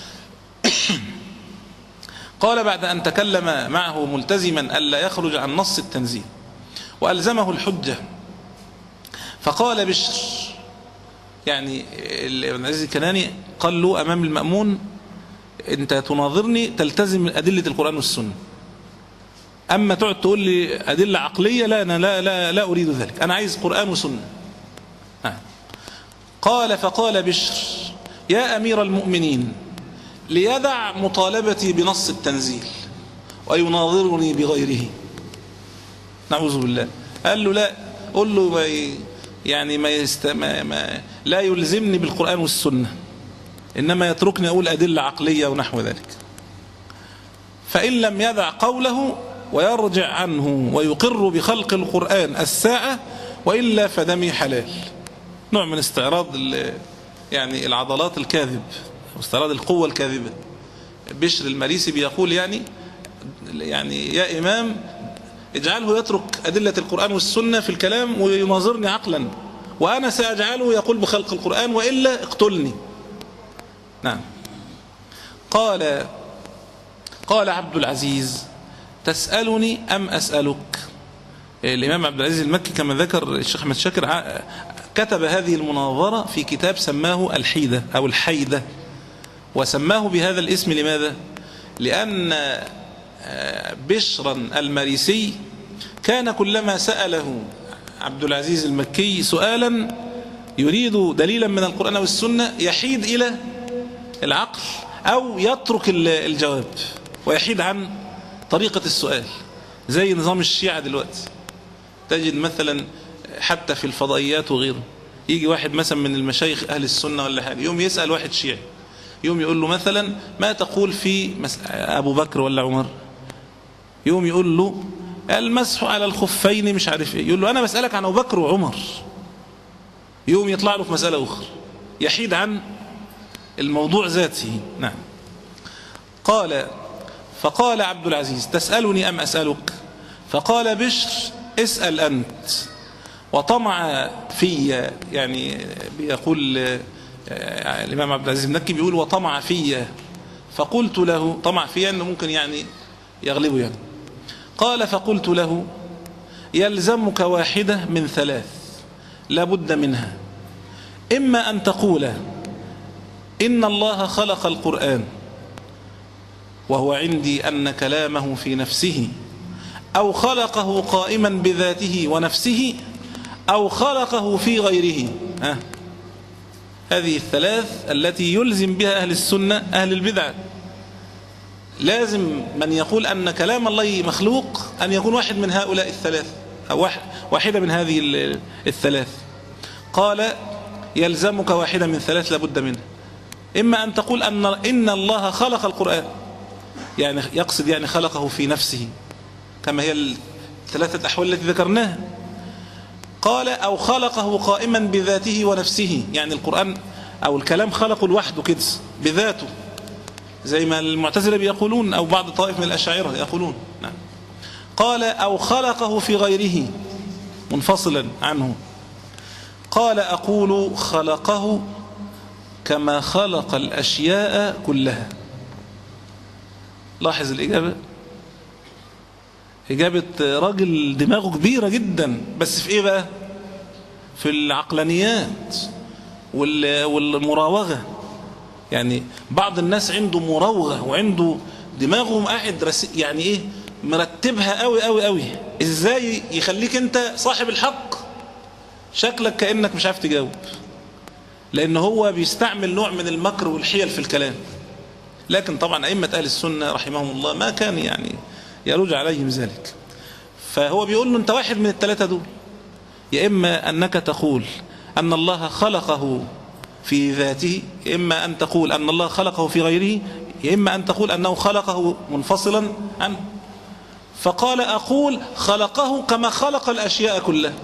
[SPEAKER 3] قال: بعد أن تكلم معه ملتزما ألا يخرج عن نص التنزيل وألزمه الحجة، فقال بشر، يعني ابن عزيز الكناني قال له أمام المأمون: أنت تناظرني تلتزم أدلة القرآن والسنة، أما تقعد تقول لي أدلة عقلية لا أنا لا, لا, لا أريد ذلك، أنا عايز قرآن وسنة. آه. قال: فقال بشر: يا أمير المؤمنين، ليدع مطالبتي بنص التنزيل ويناظرني بغيره. نعوذ بالله. قال له: لا، قل له ما يعني ما, يست... ما, ما لا يلزمني بالقرآن والسنة، إنما يتركني أقول أدلة عقلية ونحو ذلك. فإن لم يدع قوله ويرجع عنه ويقر بخلق القرآن الساعة وإلا فدمي حلال. نوع من استعراض يعني العضلات الكاذب واستعراض القوة الكاذبة. بشر المريسي بيقول يعني يعني يا إمام اجعله يترك أدلة القرآن والسنة في الكلام ويناظرني عقلا، وأنا سأجعله يقول بخلق القرآن وإلا اقتلني. نعم. قال قال عبد العزيز: تسألني أم أسألك؟ الإمام عبد العزيز المكي كما ذكر الشيخ أحمد شاكر كتب هذه المناظرة في كتاب سماه الحيدة أو الحيدة، وسماه بهذا الاسم لماذا؟ لأن بشرا المريسي كان كلما سأله عبد العزيز المكي سؤالا يريد دليلا من القرآن والسنة يحيد إلى العقل أو يترك الجواب ويحيد عن طريقة السؤال، زي نظام الشيعة دلوقتي. تجد مثلا حتى في الفضائيات وغيره، يجي واحد مثلا من المشايخ أهل السنة ولا حاجة، يوم يسأل واحد شيعي يوم يقول له مثلا ما تقول في أبو بكر ولا عمر، يوم يقول له المسح على الخفين مش عارف ايه، يقول له أنا بسألك عن أبو بكر وعمر، يوم يطلع له في مسألة أخرى يحيد عن الموضوع ذاته. نعم. قال فقال عبد العزيز تسألني أم أسألك؟ فقال بشر اسأل أنت. وطمع في، يعني بيقول الإمام عبد العزيز المكي بيقول وطمع في، فقلت له طمع في أنه ممكن يعني يغلبه يعني. قال فقلت له يلزمك واحدة من ثلاث لا بد منها، إما أن تقول إن الله خلق القرآن وهو عندي أن كلامه في نفسه، أو خلقه قائما بذاته ونفسه، أو خلقه في غيره. ها؟ هذه الثلاث التي يلزم بها أهل السنة أهل البدعة. لازم من يقول أن كلام الله مخلوق أن يكون واحد من هؤلاء الثلاث أو واحدة من هذه الثلاث. قال يلزمك واحدة من ثلاث لابد منها، إما أن تقول أن إن الله خلق القرآن، يعني يقصد يعني خلقه في نفسه كما هي الثلاثة أحوال التي ذكرناها. قال أو خلقه قائما بذاته ونفسه، يعني القرآن أو الكلام خلقه لوحده كده بذاته زي ما المعتزلة بيقولون أو بعض طائف من الأشاعرة يقولون. نعم. قال أو خلقه في غيره منفصلا عنه. قال أقول خلقه كما خلق الأشياء كلها. لاحظ الإجابة، إجابة راجل دماغه كبيرة جدا، بس في إيه بقى؟ في العقلانيات والمراوغة. يعني بعض الناس عنده مراوغة وعنده دماغهم قاعد يعني إيه مرتبها قوي قوي قوي، إزاي يخليك أنت صاحب الحق شكلك كأنك مش عارف تجاوب، لأن هو بيستعمل نوع من المكر والحيل في الكلام. لكن طبعا أئمة أهل السنة رحمهم الله ما كان يعني يروج عليهم ذلك. فهو بيقول له أنت واحد من الثلاثة دول، يا إما أنك تقول أن الله خلقه في ذاته، يا إما أن تقول أن الله خلقه في غيره، يا إما أن تقول أنه خلقه منفصلا عنه. فقال أقول خلقه كما خلق الأشياء كلها،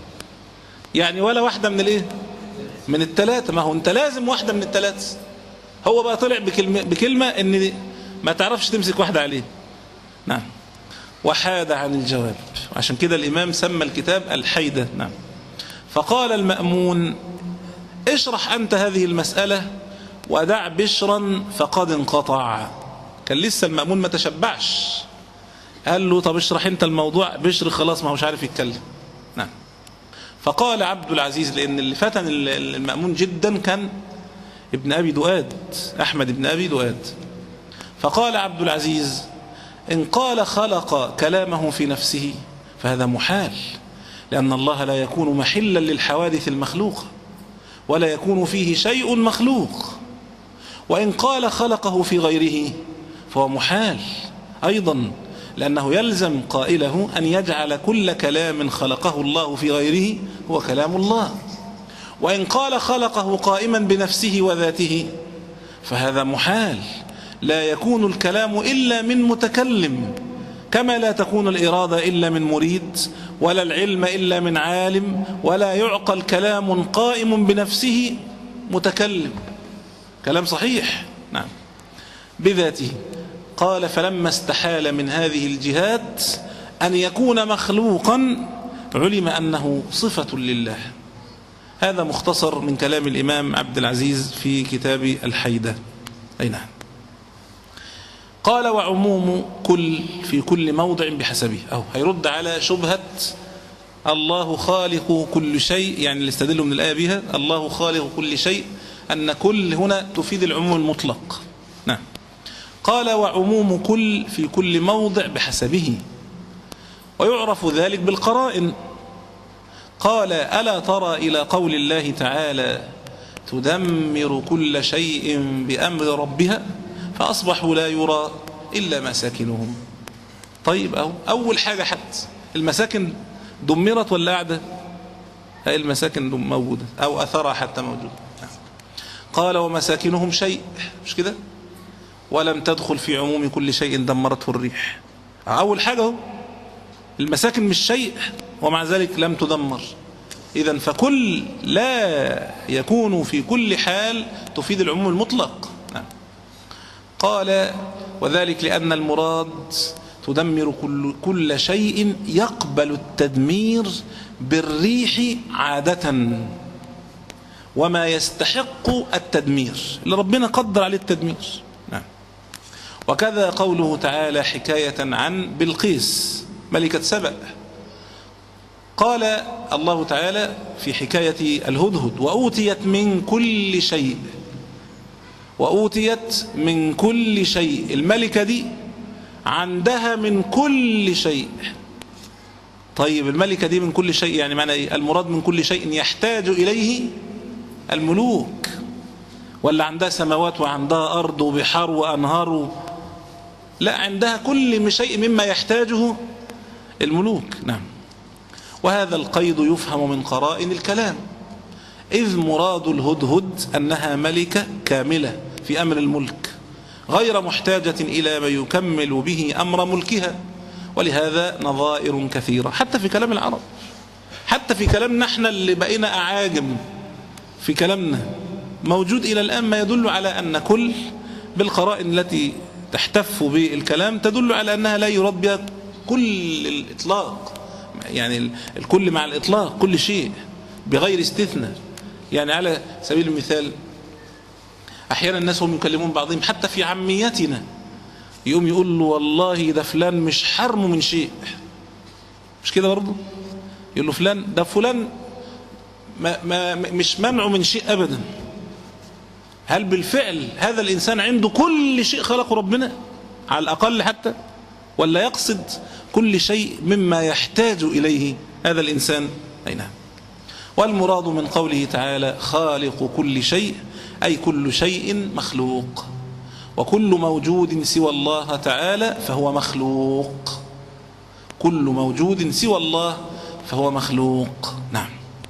[SPEAKER 3] يعني ولا واحدة من الإيه؟ من الثلاثة. ما هو أنت لازم واحدة من الثلاثة. هو بقى طلع بكلمة, بكلمة إن ما تعرفش تمسك واحدة عليه. نعم. وحاد عن الجواب، عشان كده الإمام سمى الكتاب الحيدة. نعم. فقال المأمون اشرح أنت هذه المسألة ودع بشرا فقد انقطع. كان لسه المأمون ما تشبعش، قال له طب اشرح انت الموضوع. بشر خلاص ما هوش عارف يتكلم. نعم. فقال عبد العزيز، لأن اللي فتن المأمون جدا كان ابن أبي دؤاد، أحمد ابن أبي دؤاد. فقال عبد العزيز إن قال خلق كلامه في نفسه فهذا محال، لأن الله لا يكون محلا للحوادث المخلوقة ولا يكون فيه شيء مخلوق. وإن قال خلقه في غيره فهو محال أيضا، لأنه يلزم قائله أن يجعل كل كلام خلقه الله في غيره هو كلام الله. وإن قال خلقه قائما بنفسه وذاته فهذا محال، لا يكون الكلام إلا من متكلم، كما لا تكون الإرادة إلا من مريد، ولا العلم إلا من عالم، ولا يعقل كلام قائم بنفسه متكلم. كلام صحيح. نعم. بذاته. قال فلما استحال من هذه الجهات أن يكون مخلوقا علم أنه صفة لله. هذا مختصر من كلام الإمام عبد العزيز في كتاب الحيدة. أي نعم. قال وعموم كل في كل موضع بحسبه. أو هيرد على شبهة الله خالق كل شيء، يعني اللي استدلوا من الآية بها الله خالق كل شيء، أن كل هنا تفيد العموم المطلق. نعم. قال وعموم كل في كل موضع بحسبه، ويعرف ذلك بالقرائن. قال ألا ترى إلى قول الله تعالى تدمر كل شيء بأمر ربها فأصبحوا لا يرى إلا مساكنهم. طيب أو أول حاجة حتى المساكن دمرت ولا قاعدة؟ هاي المساكن موجودة أو أثرها حتى موجودة. قال ومساكنهم شيء، مش كده؟ ولم تدخل في عموم كل شيء دمرته الريح. أول حاجة المساكن مش شيء ومع ذلك لم تدمر. إذن فكل لا يكون في كل حال تفيد العموم المطلق. نعم. قال وذلك لأن المراد تدمر كل, كل شيء يقبل التدمير بالريح عادة وما يستحق التدمير اللي ربنا قدر عليه التدمير. نعم. وكذا قوله تعالى حكاية عن بلقيس ملكة سبأ، قال الله تعالى في حكاية الهدهد وأوتيت من كل شيء، وأوتيت من كل شيء، الملكة دي عندها من كل شيء. طيب الملكة دي من كل شيء يعني معنى إيه؟ المراد من كل شيء يحتاج إليه الملوك، ولا عندها سماوات وعندها أرض وبحار وأنهار؟ لا، عندها كل شيء مما يحتاجه الملوك. نعم. وهذا القيد يفهم من قرائن الكلام، إذ مراد الهدهد أنها ملكة كاملة في أمر الملك غير محتاجة إلى ما يكمل به أمر ملكها. ولهذا نظائر كثيرة حتى في كلام العرب، حتى في كلامنا احنا اللي بقينا أعاجم، في كلامنا موجود إلى الآن ما يدل على أن كل بالقرائن التي تحتف بالكلام تدل على أنها لا يراد بها كل الإطلاق، يعني الكل مع الإطلاق كل شيء بغير استثناء. يعني على سبيل المثال أحيانا الناس هم يكلمون بعضهم حتى في عميتنا، يقوم يقول له والله ده فلان مش حرمه من شيء، مش كده برضه؟ يقول له فلان ده فلان ما ما مش منعه من شيء أبدا. هل بالفعل هذا الإنسان عنده كل شيء خلقه ربنا على الأقل حتى، ولا يقصد كل شيء مما يحتاج إليه هذا الإنسان؟ أي نعم. والمراد من قوله تعالى خالق كل شيء أي كل شيء مخلوق، وكل موجود سوى الله تعالى فهو مخلوق، كل موجود سوى الله فهو مخلوق. نعم.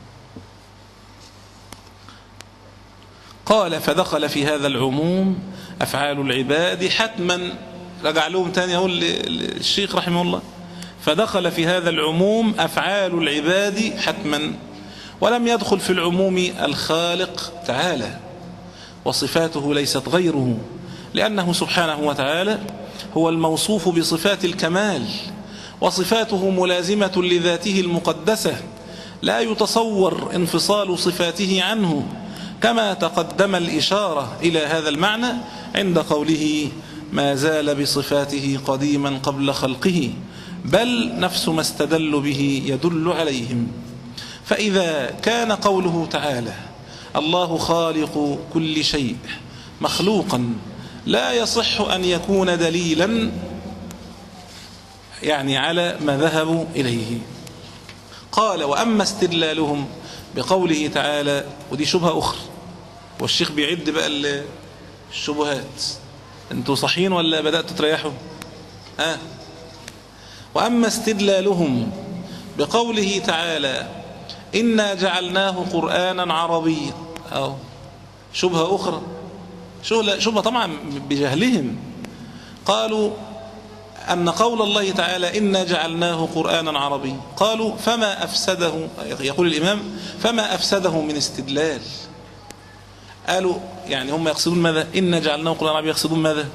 [SPEAKER 3] قال فدخل في هذا العموم أفعال العباد حتما، رجع لهم تاني أقول للشيخ رحمه الله، فدخل في هذا العموم أفعال العباد حتما، ولم يدخل في العموم الخالق تعالى وصفاته ليست غيره، لأنه سبحانه وتعالى هو الموصوف بصفات الكمال، وصفاته ملازمة لذاته المقدسة لا يتصور انفصال صفاته عنه، كما تقدم الإشارة إلى هذا المعنى عند قوله ما زال بصفاته قديما قبل خلقه بل نفس ما استدل به يدل عليهم. فإذا كان قوله تعالى الله خالق كل شيء مخلوقا لا يصح أن يكون دليلا يعني على ما ذهبوا إليه. قال وأما استدلالهم بقوله تعالى، ودي شبهة أخرى والشيخ بيعد بقى الشبهات، انتوا صحيين ولا بدأتوا تريحوا؟ آه. وأما استدلالهم بقوله تعالى إنا جعلناه قرآنا عربيا، أو شبهة أخرى، شبهة طبعا بجهلهم، قالوا أن قول الله تعالى إنا جعلناه قرآنا عربيا، قالوا فما أفسده، يقول الإمام فما أفسده من استدلال. قالوا يعني هم يقصدون ماذا؟ إنا جعلناه قرآنا عربيا يقصدون ماذا؟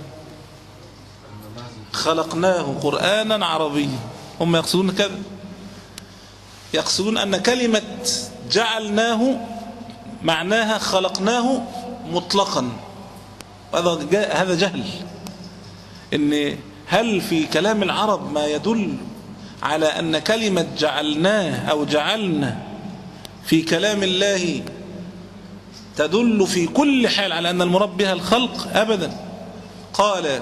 [SPEAKER 3] خلقناه قرآنا عربيا، هم يقصدون كذا، يقصدون أن كلمة جعلناه معناها خلقناه مطلقا، هذا جهل. إن هل في كلام العرب ما يدل على أن كلمة جعلناه أو جعلنا في كلام الله تدل في كل حال على أن المراد بها الخلق؟ أبدا. قال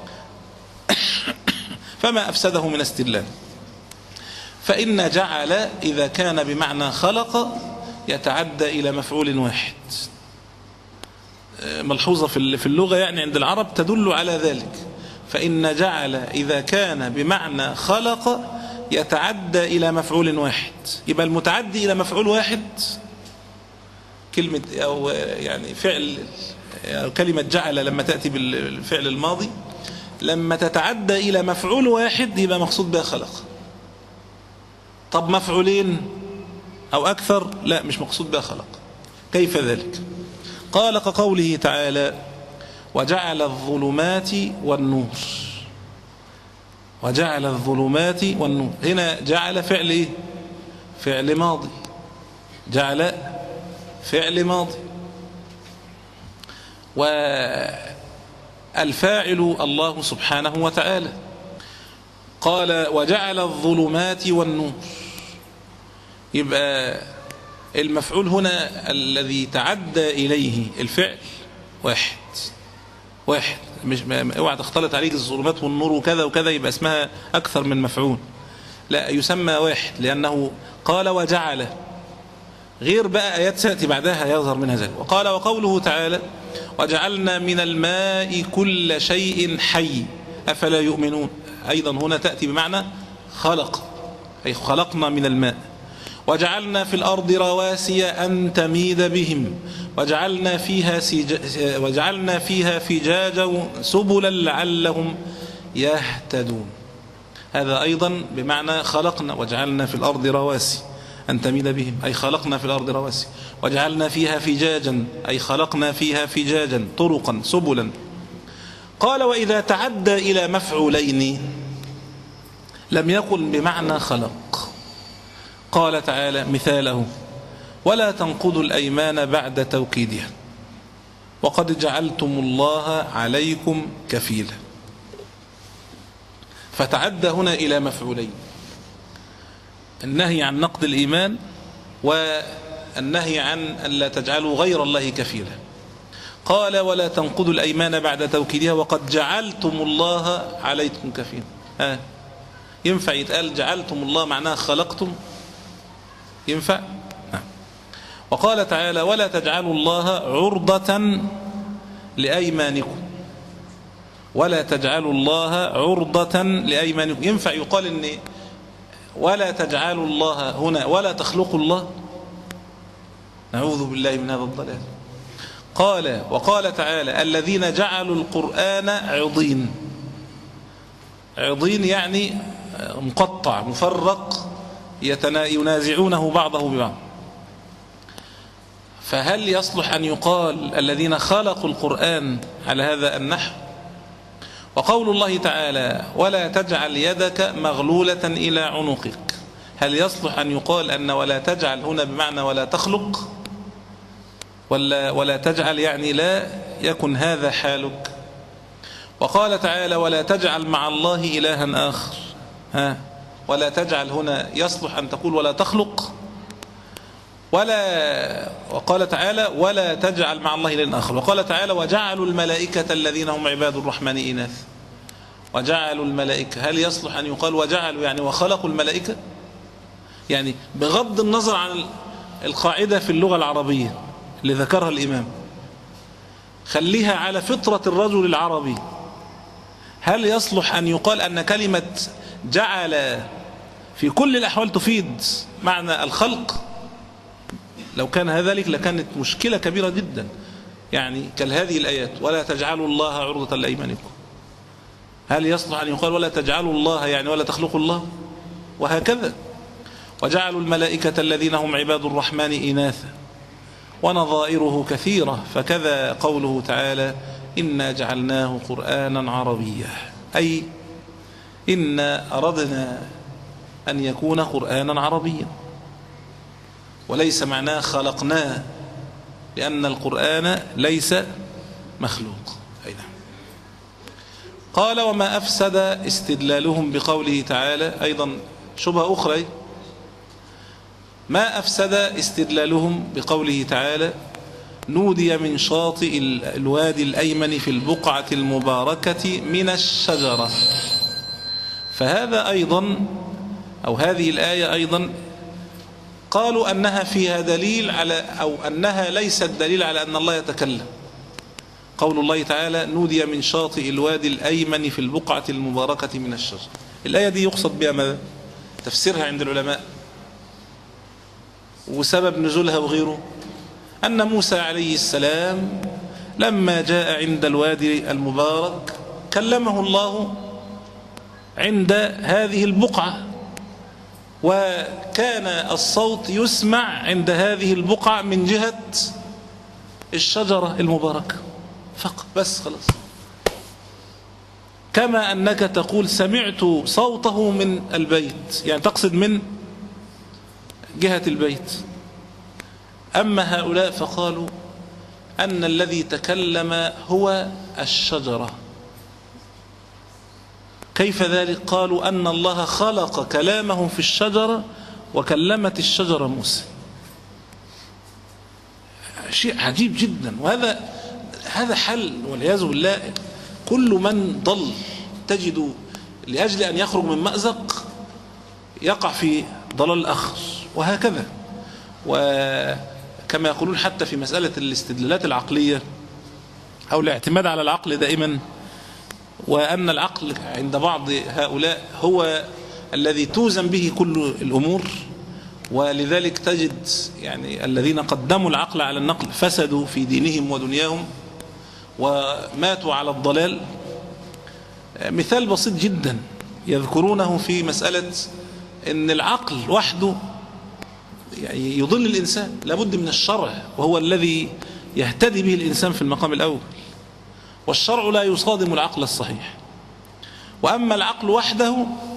[SPEAKER 3] فما أفسده من استدلال، فإن جعل إذا كان بمعنى خلق يتعدى إلى مفعول واحد، ملحوظة في اللغة يعني عند العرب تدل على ذلك. فإن جعل إذا كان بمعنى خلق يتعدى إلى مفعول واحد، يبقى المتعدي إلى مفعول واحد كلمة أو يعني فعل أو كلمة جعل لما تأتي بالفعل الماضي لما تتعدى إلى مفعول واحد يبقى مقصود بها خلق. طب مفعولين أو أكثر لا مش مقصود بها خلق. كيف ذلك؟ قال كقوله تعالى وجعل الظلمات والنور. وجعل الظلمات والنور، هنا جعل فعل ايه؟ فعل ماضي. جعل فعل ماضي والفاعل الله سبحانه وتعالى. قال وجعل الظلمات والنور، يبقى المفعول هنا الذي تعدى إليه الفعل واحد واحد، مش اوعى تختلط عليك الظلمات والنور وكذا وكذا يبقى اسمها أكثر من مفعول، لا يسمى واحد لأنه قال وجعل، غير بقى آيات سأتي بعدها يظهر منها ذلك. وقال وقوله تعالى وجعلنا من الماء كل شيء حي أفلا يؤمنون، أيضا هنا تأتي بمعنى خلق، أي خلقنا من الماء. وجعلنا في الأرض رواسي أن تميد بهم وجعلنا فيها سج... وجعلنا فيها فجاجا سبلا لعلهم يهتدون، هذا أيضا بمعنى خلقنا. وجعلنا في الأرض رواسي أن تميد بهم أي خلقنا في الأرض رواسي، وجعلنا فيها فجاجا أي خلقنا فيها فجاجا طرقا سبلا. قال وإذا تعدى إلى مفعولين لم يقل بمعنى خلق. قال تعالى مثاله ولا تنقضوا الأيمان بعد توكيدها وقد جعلتم الله عليكم كفيلا، فتعدى هنا إلى مفعولين، النهي عن نقض الإيمان والنهي عن أن لا تجعلوا غير الله كفيلا. قال ولا تنقضوا الأيمان بعد توكيدها وقد جعلتم الله عليكم كفيلا. ها ينفع يتقال جعلتم الله معناها خلقتم؟ ينفع؟ نعم. وقال تعالى ولا تجعلوا الله عرضة لأيمانكم ولا تجعلوا الله عرضة لأيمانكم. ينفع يقال إن ولا تجعلوا الله هنا ولا تخلقوا الله؟ نعوذ بالله من هذا الضلال. قال وقال تعالى الذين جعلوا القرآن عضين، عضين يعني مقطع مفرق ينازعونه بعضه ببعض. فهل يصلح أن يقال الذين خلقوا القرآن على هذا النحو؟ وقول الله تعالى ولا تجعل يدك مغلولة إلى عنقك، هل يصلح أن يقال أن ولا تجعل هنا بمعنى ولا تخلق؟ ولا, ولا تجعل يعني لا يكن هذا حالك؟ وقال تعالى ولا تجعل مع الله إلها آخر، ها ولا تجعل هنا يصلح أن تقول ولا تخلق؟ ولا وقال تعالى ولا تجعل مع الله إلها آخر. وقال تعالى وجعلوا الملائكة الذين هم عباد الرحمن إناث، وجعلوا الملائكة، هل يصلح أن يقال وجعلوا يعني وخلقوا الملائكة؟ يعني بغض النظر عن القاعدة في اللغة العربية اللي ذكرها الإمام، خليها على فطرة الرجل العربي، هل يصلح أن يقال أن كلمة جعل في كل الأحوال تفيد معنى الخلق؟ لو كان ذلك لكانت مشكلة كبيرة جدا، يعني كهذه الآيات ولا تجعلوا الله عرضة لأيمانكم، هل يصلح أن يقال ولا تجعلوا الله يعني ولا تخلقوا الله؟ وهكذا وجعلوا الملائكة الذين هم عباد الرحمن إناثا، ونظائره كثيرة. فكذا قوله تعالى إنا جعلناه قرآنا عربيا، أي إنا أردنا أن يكون قرآنا عربيا، وليس معناه خلقناه، لأن القرآن ليس مخلوق. أي نعم. قال وما أفسد استدلالهم بقوله تعالى، أيضا شبهة أخرى، ما أفسد استدلالهم بقوله تعالى نودي من شاطئ الوادي الأيمن في البقعة المباركة من الشجرة. فهذا أيضا أو هذه الآية أيضا قالوا أنها فيها دليل على أو أنها ليست دليل على أن الله يتكلم. قول الله تعالى نودي من شاطئ الوادي الأيمن في البقعة المباركة من الشجرة، الآية دي يقصد بها ماذا؟ تفسيرها عند العلماء وسبب نزولها وغيره أن موسى عليه السلام لما جاء عند الوادي المبارك كلمه الله عند هذه البقعة، وكان الصوت يسمع عند هذه البقعة من جهة الشجرة المباركة فقط، بس خلاص. كما أنك تقول سمعت صوته من البيت، يعني تقصد من جهة البيت. أما هؤلاء فقالوا أن الذي تكلم هو الشجرة. كيف ذلك؟ قالوا أن الله خلق كلامه في الشجرة وكلمت الشجرة موسى. شيء عجيب جدا، وهذا هذا حل والعياذ بالله. كل من ضل تجد لأجل أن يخرج من مأزق يقع في ضلال آخر، وهكذا. وكما يقولون حتى في مسألة الاستدلالات العقلية أو الاعتماد على العقل دائما، وأن العقل عند بعض هؤلاء هو الذي توزن به كل الأمور، ولذلك تجد يعني الذين قدموا العقل على النقل فسدوا في دينهم ودنياهم وماتوا على الضلال. مثال بسيط جدا يذكرونه في مسألة أن العقل وحده يعني يضل الإنسان، لابد من الشرع وهو الذي يهتدي به الإنسان في المقام الأول، والشرع لا يصادم العقل الصحيح. وأما العقل وحده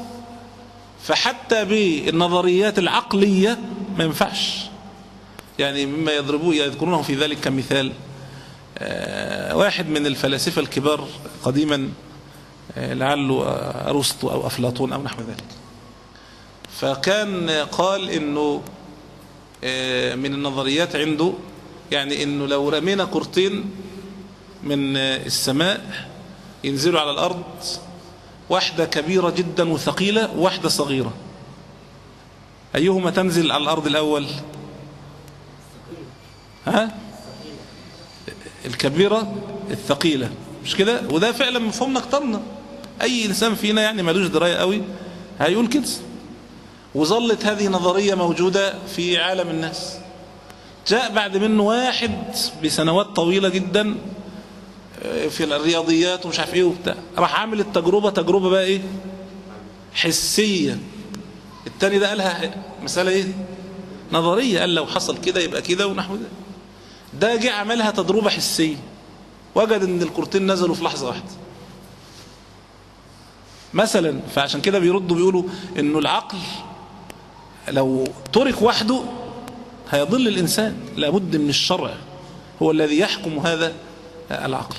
[SPEAKER 3] فحتى بالنظريات العقلية ما ينفعش. يعني مما يضربوه يذكرونه في ذلك كمثال واحد من الفلاسفة الكبار قديما، لعله أرسطو أو أفلاطون أو نحو ذلك، فكان قال إنه من النظريات عنده يعني إنه لو رمينا كرتين من السماء ينزلوا على الأرض، واحدة كبيرة جدا وثقيلة وواحدة صغيرة، أيهما تنزل على الأرض الأول؟ ها؟ الكبيرة الثقيلة، مش كده؟ وده فعلا مفهومنا اخترنا. أي إنسان فينا يعني مالوش دراية قوي هيقول كده. وظلت هذه نظرية موجودة في عالم الناس. جاء بعد منه واحد بسنوات طويلة جدا في الرياضيات ومش عارف ايه وبتاع، راح عامل التجربة تجربة بقى ايه؟ حسية. التاني ده قالها مسألة ايه؟ نظرية، قال لو حصل كده يبقى كده ونحو ده. ده جه عملها تجربة حسية، وجد ان الكرتين نزلوا في لحظة واحدة مثلا. فعشان كده بيردوا بيقولوا انه العقل لو ترك وحده هيضل الإنسان، لابد من الشرع هو الذي يحكم هذا العقل.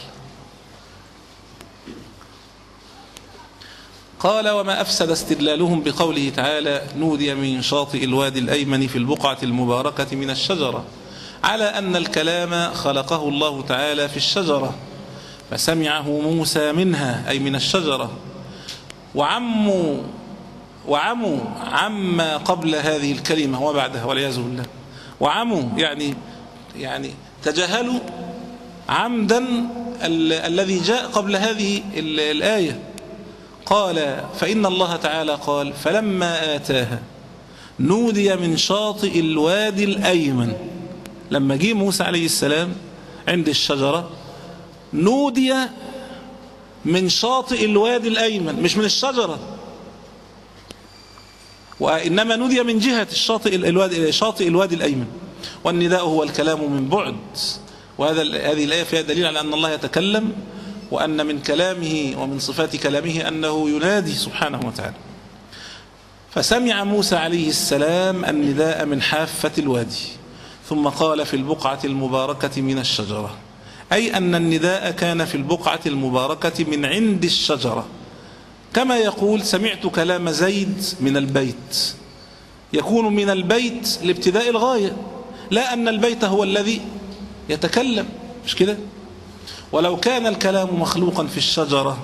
[SPEAKER 3] قال وما أفسد استدلالهم بقوله تعالى نودي من شاطئ الوادي الأيمن في البقعة المباركة من الشجرة، على أن الكلام خلقه الله تعالى في الشجرة فسمعه موسى منها أي من الشجرة، وعموا وعموا عما قبل هذه الكلمة وبعدها والعياذ بالله. وعموا يعني يعني تجاهلوا عمدا ال الذي جاء قبل هذه الآية. قال فإن الله تعالى قال فلما آتاها نودي من شاطئ الوادي الأيمن. لما جه موسى عليه السلام عند الشجرة نودي من شاطئ الوادي الأيمن، مش من الشجرة، وإنما نودي من جهة الشاطئ الوادي شاطئ الوادي الأيمن، والنداء هو الكلام من بعد. وهذا هذه الآية فيها دليل على أن الله يتكلم، وأن من كلامه ومن صفات كلامه أنه ينادي سبحانه وتعالى. فسمع موسى عليه السلام النداء من حافة الوادي، ثم قال في البقعة المباركة من الشجرة، أي أن النداء كان في البقعة المباركة من عند الشجرة. كما يقول سمعت كلام زيد من البيت، يكون من البيت لابتداء الغاية، لا أن البيت هو الذي يتكلم، مش كده؟ ولو كان الكلام مخلوقا في الشجرة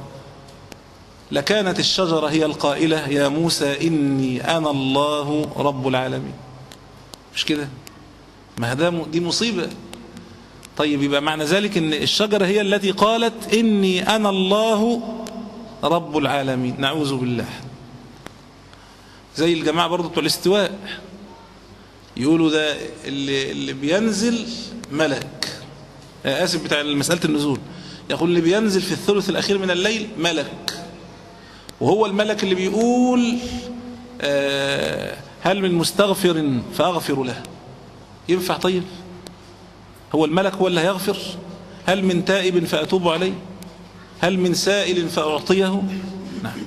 [SPEAKER 3] لكانت الشجرة هي القائلة يا موسى إني أنا الله رب العالمين، مش كده؟ ما هذا دي مصيبة. طيب يبقى معنى ذلك ان الشجرة هي التي قالت إني أنا الله رب العالمين، نعوذ بالله. زي الجماعة برضو بتوع الاستواء، يقولوا ده اللي, اللي بينزل ملك، آسف بتاع مسألة النزول، يقول اللي بينزل في الثلث الأخير من الليل ملك، وهو الملك اللي بيقول آه هل من مستغفر فأغفر له. ينفع؟ طيب هو الملك هو اللي هيغفر؟ هل من تائب فأتوب عليه؟ هل من سائل فأعطيه؟ نعم.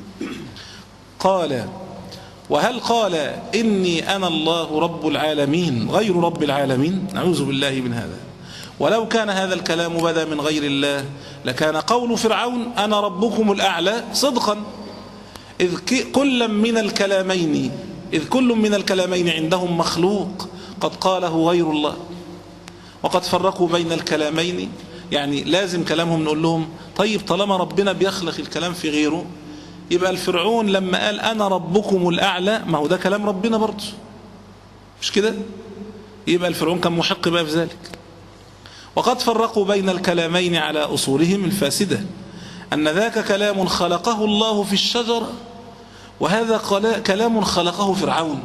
[SPEAKER 3] قال وهل قال إني أنا الله رب العالمين غير رب العالمين؟ نعوذ بالله من هذا. ولو كان هذا الكلام بدا من غير الله لكان قول فرعون أنا ربكم الأعلى صدقا، إذ كل من الكلامين إذ كل من الكلامين عندهم مخلوق قد قاله غير الله، وقد فرقوا بين الكلامين. يعني لازم كلامهم نقول لهم طيب طالما ربنا بيخلق الكلام في غيره، يبقى الفرعون لما قال أنا ربكم الأعلى ما هو ده كلام ربنا برضه، مش كده؟ يبقى الفرعون كان محق بقى في ذلك. وقد فرقوا بين الكلامين على أصولهم الفاسدة، أن ذاك كلام خلقه الله في الشجرة، وهذا كلام خلقه فرعون.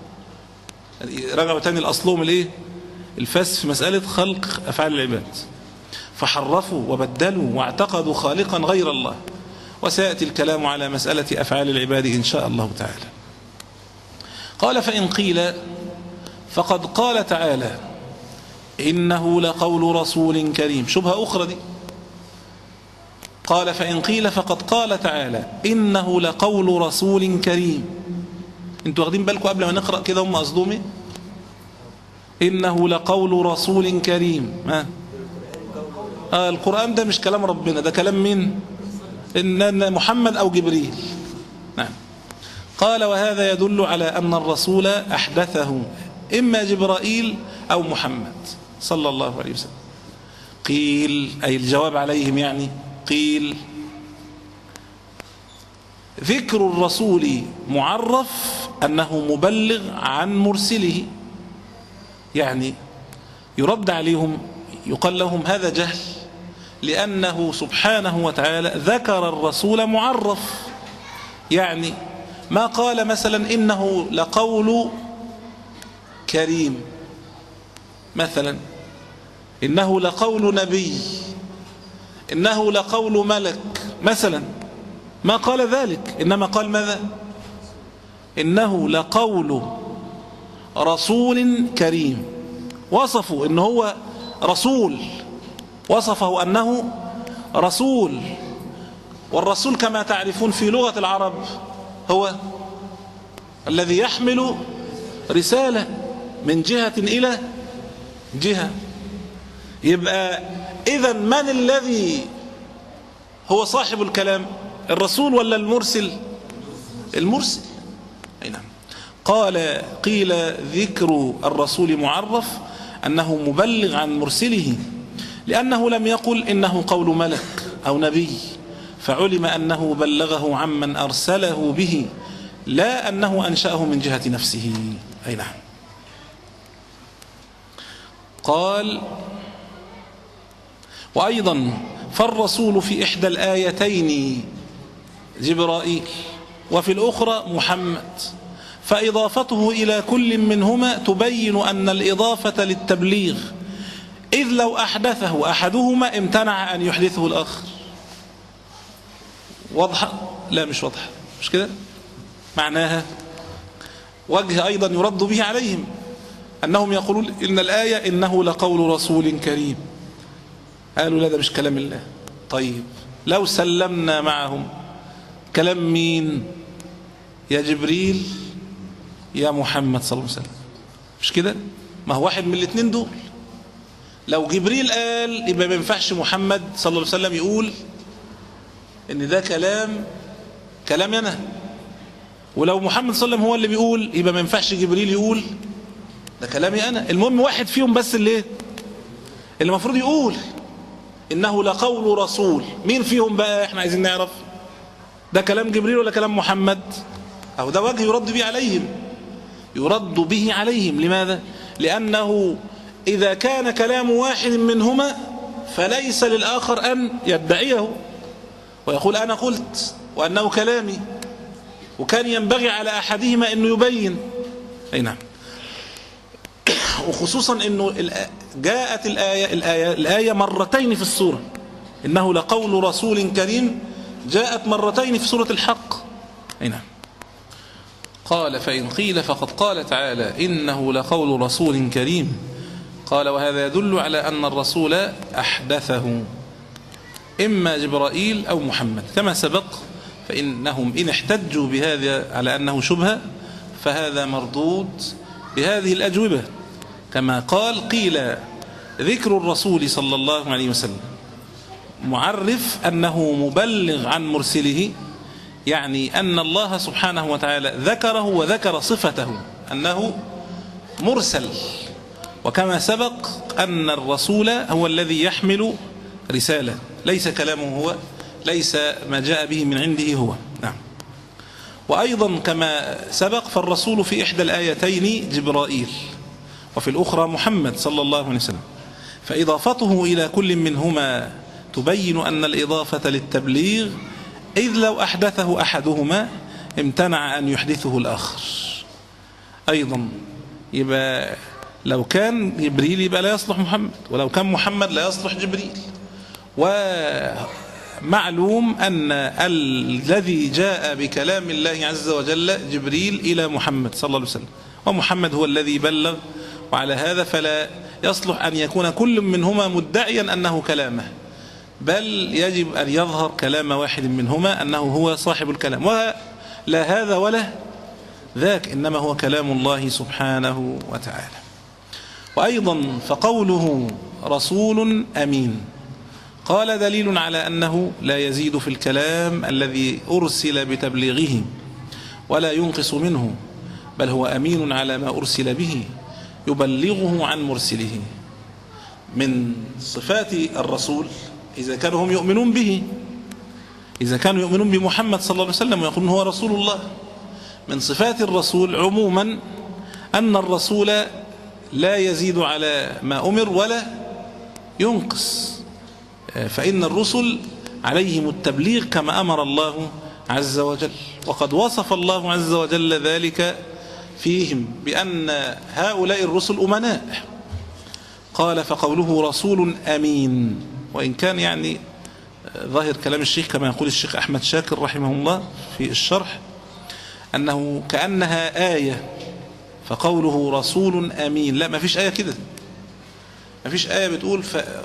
[SPEAKER 3] رجعوا تاني الأصلهم الايه؟ الفاسد في مسألة خلق أفعال العباد، فحرفوا وبدلوا واعتقدوا خالقا غير الله. وسيأتي الكلام على مسألة أفعال العباد إن شاء الله تعالى. قال فإن قيل فقد قال تعالى إنه لقول رسول كريم. شبهة أخرى دي. قال فإن قيل فقد قال تعالى إنه لقول رسول كريم. انتوا واخدين بالكم قبل ما نقرأ كده هم قصدهم ايه؟ إنه لقول رسول كريم. ها؟ آه القرآن ده مش كلام ربنا، ده كلام مين؟ إن محمد أو جبريل. نعم. قال وهذا يدل على أن الرسول أحدثه إما جبرائيل أو محمد صلى الله عليه وسلم. قيل أي الجواب عليهم، يعني قيل ذكر الرسول معرف أنه مبلغ عن مرسله، يعني يرد عليهم يقال لهم هذا جهل، لأنه سبحانه وتعالى ذكر الرسول معرف. يعني ما قال مثلا إنه لقول كريم، مثلا إنه لقول نبي، إنه لقول ملك مثلا، ما قال ذلك، إنما قال ماذا؟ إنه لقول رسول كريم. وصفوا إنه هو رسول، وصفه أنه رسول. والرسول كما تعرفون في لغة العرب هو الذي يحمل رسالة من جهة إلى جهة. يبقى إذن من الذي هو صاحب الكلام؟ الرسول ولا المرسل؟ المرسل. أي نعم. قال قيل ذكر الرسول معرف أنه مبلغ عن مرسله، لأنه لم يقل إنه قول ملك أو نبي، فعلم أنه بلغه عمن أرسله به، لا أنه أنشأه من جهة نفسه. أي نعم. قال وأيضا فالرسول في إحدى الآيتين جبرائيل وفي الأخرى محمد، فإضافته إلى كل منهما تبين أن الإضافة للتبليغ، إذ لو أحدثه أحدهما امتنع أن يحدثه الآخر. واضحة؟ لا مش واضحة، مش كده؟ معناها وجه أيضا يرد به عليهم، أنهم يقولون إن الآية إنه لقول رسول كريم، قالوا لا ده مش كلام الله. طيب لو سلمنا معهم كلام مين؟ يا جبريل يا محمد صلى الله عليه وسلم، مش كده؟ ما هو واحد من الاثنين دول. لو جبريل قال يبقى ما ينفعش محمد صلى الله عليه وسلم يقول ان ده كلام كلامي انا، ولو محمد صلى الله عليه وسلم هو اللي بيقول يبقى ما ينفعش جبريل يقول ده كلامي انا. المهم واحد فيهم بس اللي اللي المفروض يقول انه لقول رسول. مين فيهم بقى؟ احنا عايزين نعرف ده كلام جبريل ولا كلام محمد. او ده وجه يرد به عليهم، يرد به عليهم. لماذا؟ لأنه إذا كان كلام واحد منهما فليس للآخر أن يدعيه ويقول أنا قلت وأنه كلامي، وكان ينبغي على أحدهما أنه يبين. أي نعم. وخصوصا أنه جاءت الآية, الآية, الآية مرتين في السورة، إنه لقول رسول كريم، جاءت مرتين في سورة الحق. نعم. قال فإن قيل فقد قال تعالى إنه لقول رسول كريم. قال وهذا يدل على أن الرسول أحدثه إما جبرائيل أو محمد كما سبق، فإنهم إن احتجوا بهذا على أنه شبهة فهذا مردود بهذه الأجوبة، كما قال قيل ذكر الرسول صلى الله عليه وسلم معرف أنه مبلغ عن مرسله، يعني أن الله سبحانه وتعالى ذكره وذكر صفته أنه مرسل، وكما سبق أن الرسول هو الذي يحمل رسالة، ليس كلامه هو، ليس ما جاء به من عنده هو. نعم. وأيضا كما سبق فالرسول في إحدى الآيتين جبرائيل وفي الأخرى محمد صلى الله عليه وسلم، فإضافته إلى كل منهما تبين أن الإضافة للتبليغ، إذ لو أحدثه أحدهما امتنع أن يحدثه الآخر. أيضا يبقى لو كان جبريل يبقى لا يصلح محمد، ولو كان محمد لا يصلح جبريل. ومعلوم أن الذي جاء بكلام الله عز وجل جبريل إلى محمد صلى الله عليه وسلم، ومحمد هو الذي بلغ، وعلى هذا فلا يصلح أن يكون كل منهما مدعيا أنه كلامه، بل يجب أن يظهر كلام واحد منهما أنه هو صاحب الكلام، ولا هذا ولا ذاك، إنما هو كلام الله سبحانه وتعالى. وأيضا فقوله رسول أمين قال دليل على أنه لا يزيد في الكلام الذي أرسل بتبليغه ولا ينقص منه، بل هو أمين على ما أرسل به يبلغه عن مرسله. من صفات الرسول إذا كانوا هم يؤمنون به، إذا كانوا يؤمنون بمحمد صلى الله عليه وسلم ويقولون هو رسول الله، من صفات الرسول عموما أن الرسول لا يزيد على ما أمر ولا ينقص، فإن الرسل عليهم التبليغ كما أمر الله عز وجل، وقد وصف الله عز وجل ذلك فيهم بأن هؤلاء الرسل أمناء. قال فقوله رسول أمين، وإن كان يعني ظاهر كلام الشيخ كما يقول الشيخ أحمد شاكر رحمه الله في الشرح أنه كأنها آية، فقوله رسول أمين، لا ما فيش آية كده، ما فيش آية بتقول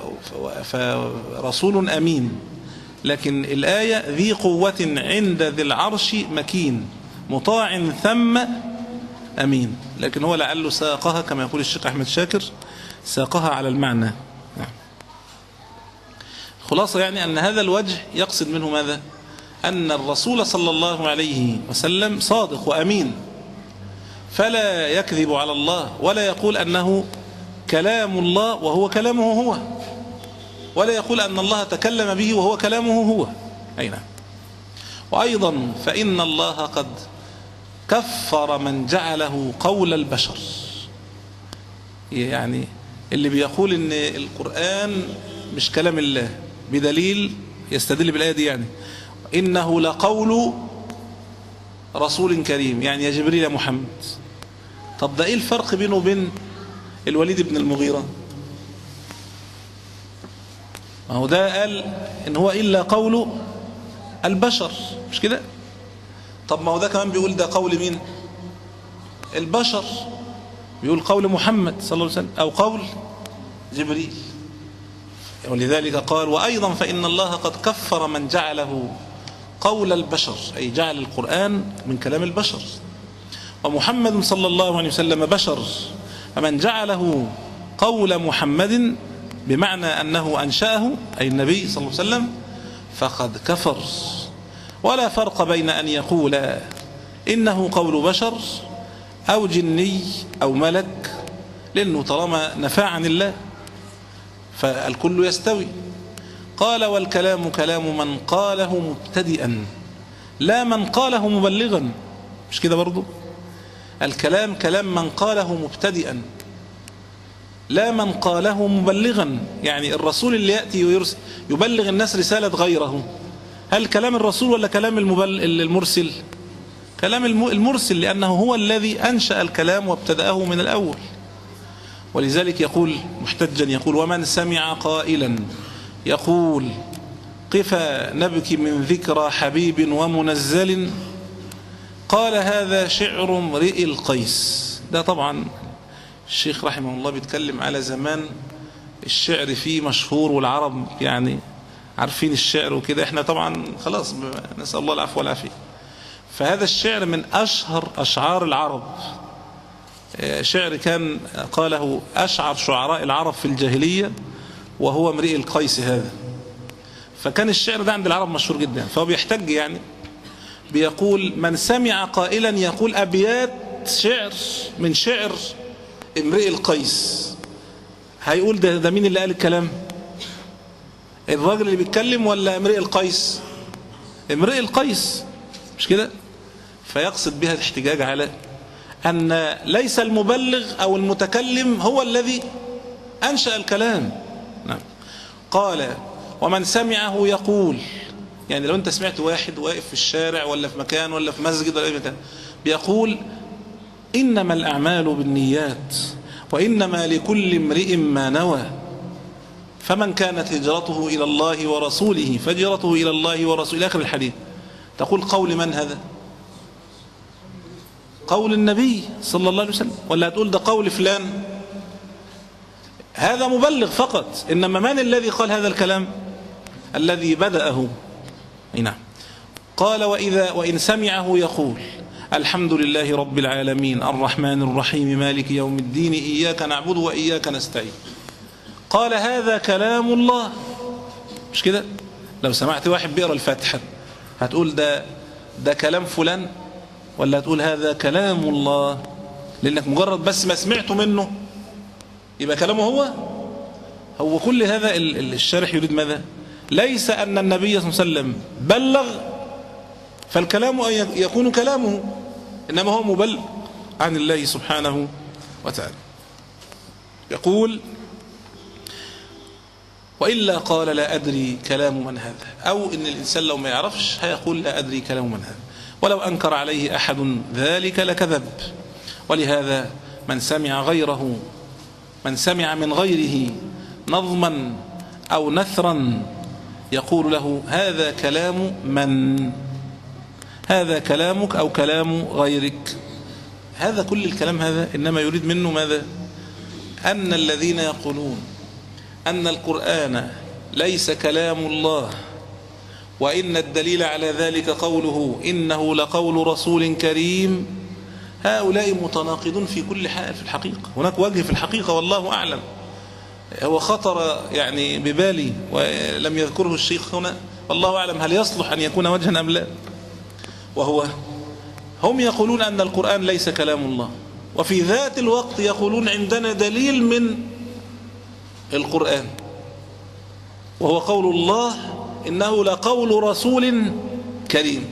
[SPEAKER 3] فرسول أمين، لكن الآية ذي قوة عند ذي العرش مكين مطاع ثم أمين، لكن هو لعله ساقها كما يقول الشيخ أحمد شاكر ساقها على المعنى. خلاصة يعني أن هذا الوجه يقصد منه ماذا؟ أن الرسول صلى الله عليه وسلم صادق وأمين، فلا يكذب على الله ولا يقول أنه كلام الله وهو كلامه هو، ولا يقول أن الله تكلم به وهو كلامه هو. أي نعم. وأيضا فإن الله قد كفر من جعله قول البشر، يعني اللي بيقول إن القرآن مش كلام الله بدليل يستدل بالآية دي، يعني إنه لقول رسول كريم، يعني يا جبريل يا محمد. طب ده إيه الفرق بينه وبين الوليد بن المغيرة؟ ما هو ده قال إن هو إلا قول البشر، مش كده؟ طب ما هو ده كمان بيقول ده قول مين؟ البشر، بيقول قول محمد صلى الله عليه وسلم أو قول جبريل. ولذلك قال وأيضا فإن الله قد كفر من جعله قول البشر، أي جعل القرآن من كلام البشر، ومحمد صلى الله عليه وسلم بشر، فمن جعله قول محمد بمعنى أنه أنشأه أي النبي صلى الله عليه وسلم فقد كفر. ولا فرق بين أن يقول إنه قول بشر أو جني أو ملك، لأنه طالما نفى عن الله فالكل يستوي. قال والكلام كلام من قاله مبتدئا لا من قاله مبلغا، مش كده برضو؟ الكلام كلام من قاله مبتدئا لا من قاله مبلغا، يعني الرسول اللي يأتي ويرسل يبلغ الناس رسالة غيره، هل كلام الرسول ولا كلام المرسل؟ كلام المرسل، لأنه هو الذي أنشأ الكلام وابتدأه من الأول. ولذلك يقول محتجا يقول: ومن سمع قائلا يقول قفا نبكي من ذكرى حبيب ومنزل قال هذا شعر امرئ القيس. ده طبعا الشيخ رحمه الله بيتكلم على زمان الشعر فيه مشهور، والعرب يعني عارفين الشعر وكده. احنا طبعا خلاص نسأل الله العفو والعافية. فهذا الشعر من أشهر أشعار العرب، شعر كان قاله أشعر شعراء العرب في الجاهلية وهو امرئ القيس هذا. فكان الشعر ده عند العرب مشهور جدا. فهو بيحتج يعني بيقول: من سمع قائلا يقول أبيات شعر من شعر امرئ القيس، هيقول ده, ده مين اللي قال الكلام؟ الراجل اللي بيتكلم ولا امرئ القيس؟ امرئ القيس، مش كده؟ فيقصد بها الاحتجاج على أن ليس المبلغ أو المتكلم هو الذي أنشأ الكلام. نعم. قال: ومن سمعه يقول، يعني لو أنت سمعت واحد واقف في الشارع ولا في مكان ولا في مسجد ولا أي مكان بيقول: إنما الأعمال بالنيات وإنما لكل امرئ ما نوى، فمن كانت هجرته إلى الله ورسوله فهجرته إلى الله ورسوله، إلى آخر الحديث. تقول قول من هذا؟ قول النبي صلى الله عليه وسلم، ولا هتقول ده قول فلان؟ هذا مبلغ فقط، إنما من الذي قال هذا الكلام؟ الذي بدأه. نعم. قال: وإذا وإن سمعه يقول الحمد لله رب العالمين الرحمن الرحيم مالك يوم الدين إياك نعبد وإياك نستعين، قال هذا كلام الله. مش كده؟ لو سمعت واحد بيقرأ الفاتحة هتقول ده ده كلام فلان، ولا هتقول هذا كلام الله؟ لأنك مجرد بس ما سمعته منه يبقى كلامه هو هو كل هذا. الشارح يريد ماذا؟ ليس أن النبي صلى الله عليه وسلم بلغ فالكلام يكون كلامه، إنما هو مبلغ عن الله سبحانه وتعالى. يقول: وإلا قال لا أدري كلام من هذا، أو إن الإنسان لو ما يعرفش هيقول لا أدري كلام من هذا، ولو أنكر عليه أحد ذلك لكذب. ولهذا من سمع غيره من سمع من غيره نظما أو نثرا يقول له هذا كلام من، هذا كلامك أو كلام غيرك. هذا كل الكلام هذا إنما يريد منه ماذا؟ أن الذين يقولون أن القرآن ليس كلام الله، وإن الدليل على ذلك قوله إنه لقول رسول كريم، هؤلاء متناقضون في كل حال. في الحقيقة هناك وجه في الحقيقة والله أعلم. هو خطر يعني ببالي ولم يذكره الشيخ هنا، والله أعلم هل يصلح أن يكون وجها أم لا. وهو هم يقولون أن القرآن ليس كلام الله، وفي ذات الوقت يقولون عندنا دليل من القرآن وهو قول الله إنه لقول رسول كريم.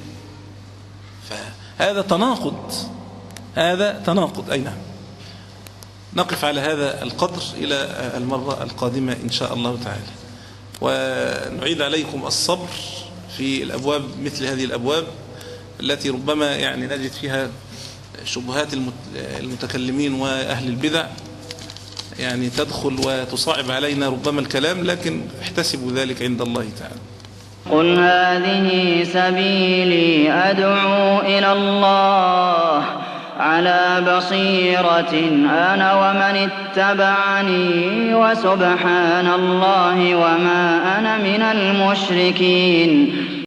[SPEAKER 3] فهذا تناقض، هذا تناقض. أي نعم. نقف على هذا القدر إلى المرة القادمة إن شاء الله تعالى، ونعيد عليكم الصبر في الأبواب مثل هذه الأبواب التي ربما يعني نجد فيها شبهات المتكلمين وأهل البدع يعني تدخل وتصعب علينا ربما الكلام، لكن احتسبوا ذلك عند الله تعالى.
[SPEAKER 4] قل هذه سبيلي أدعو إلى الله على بصيرة أنا ومن اتبعني وسبحان الله وما أنا من المشركين.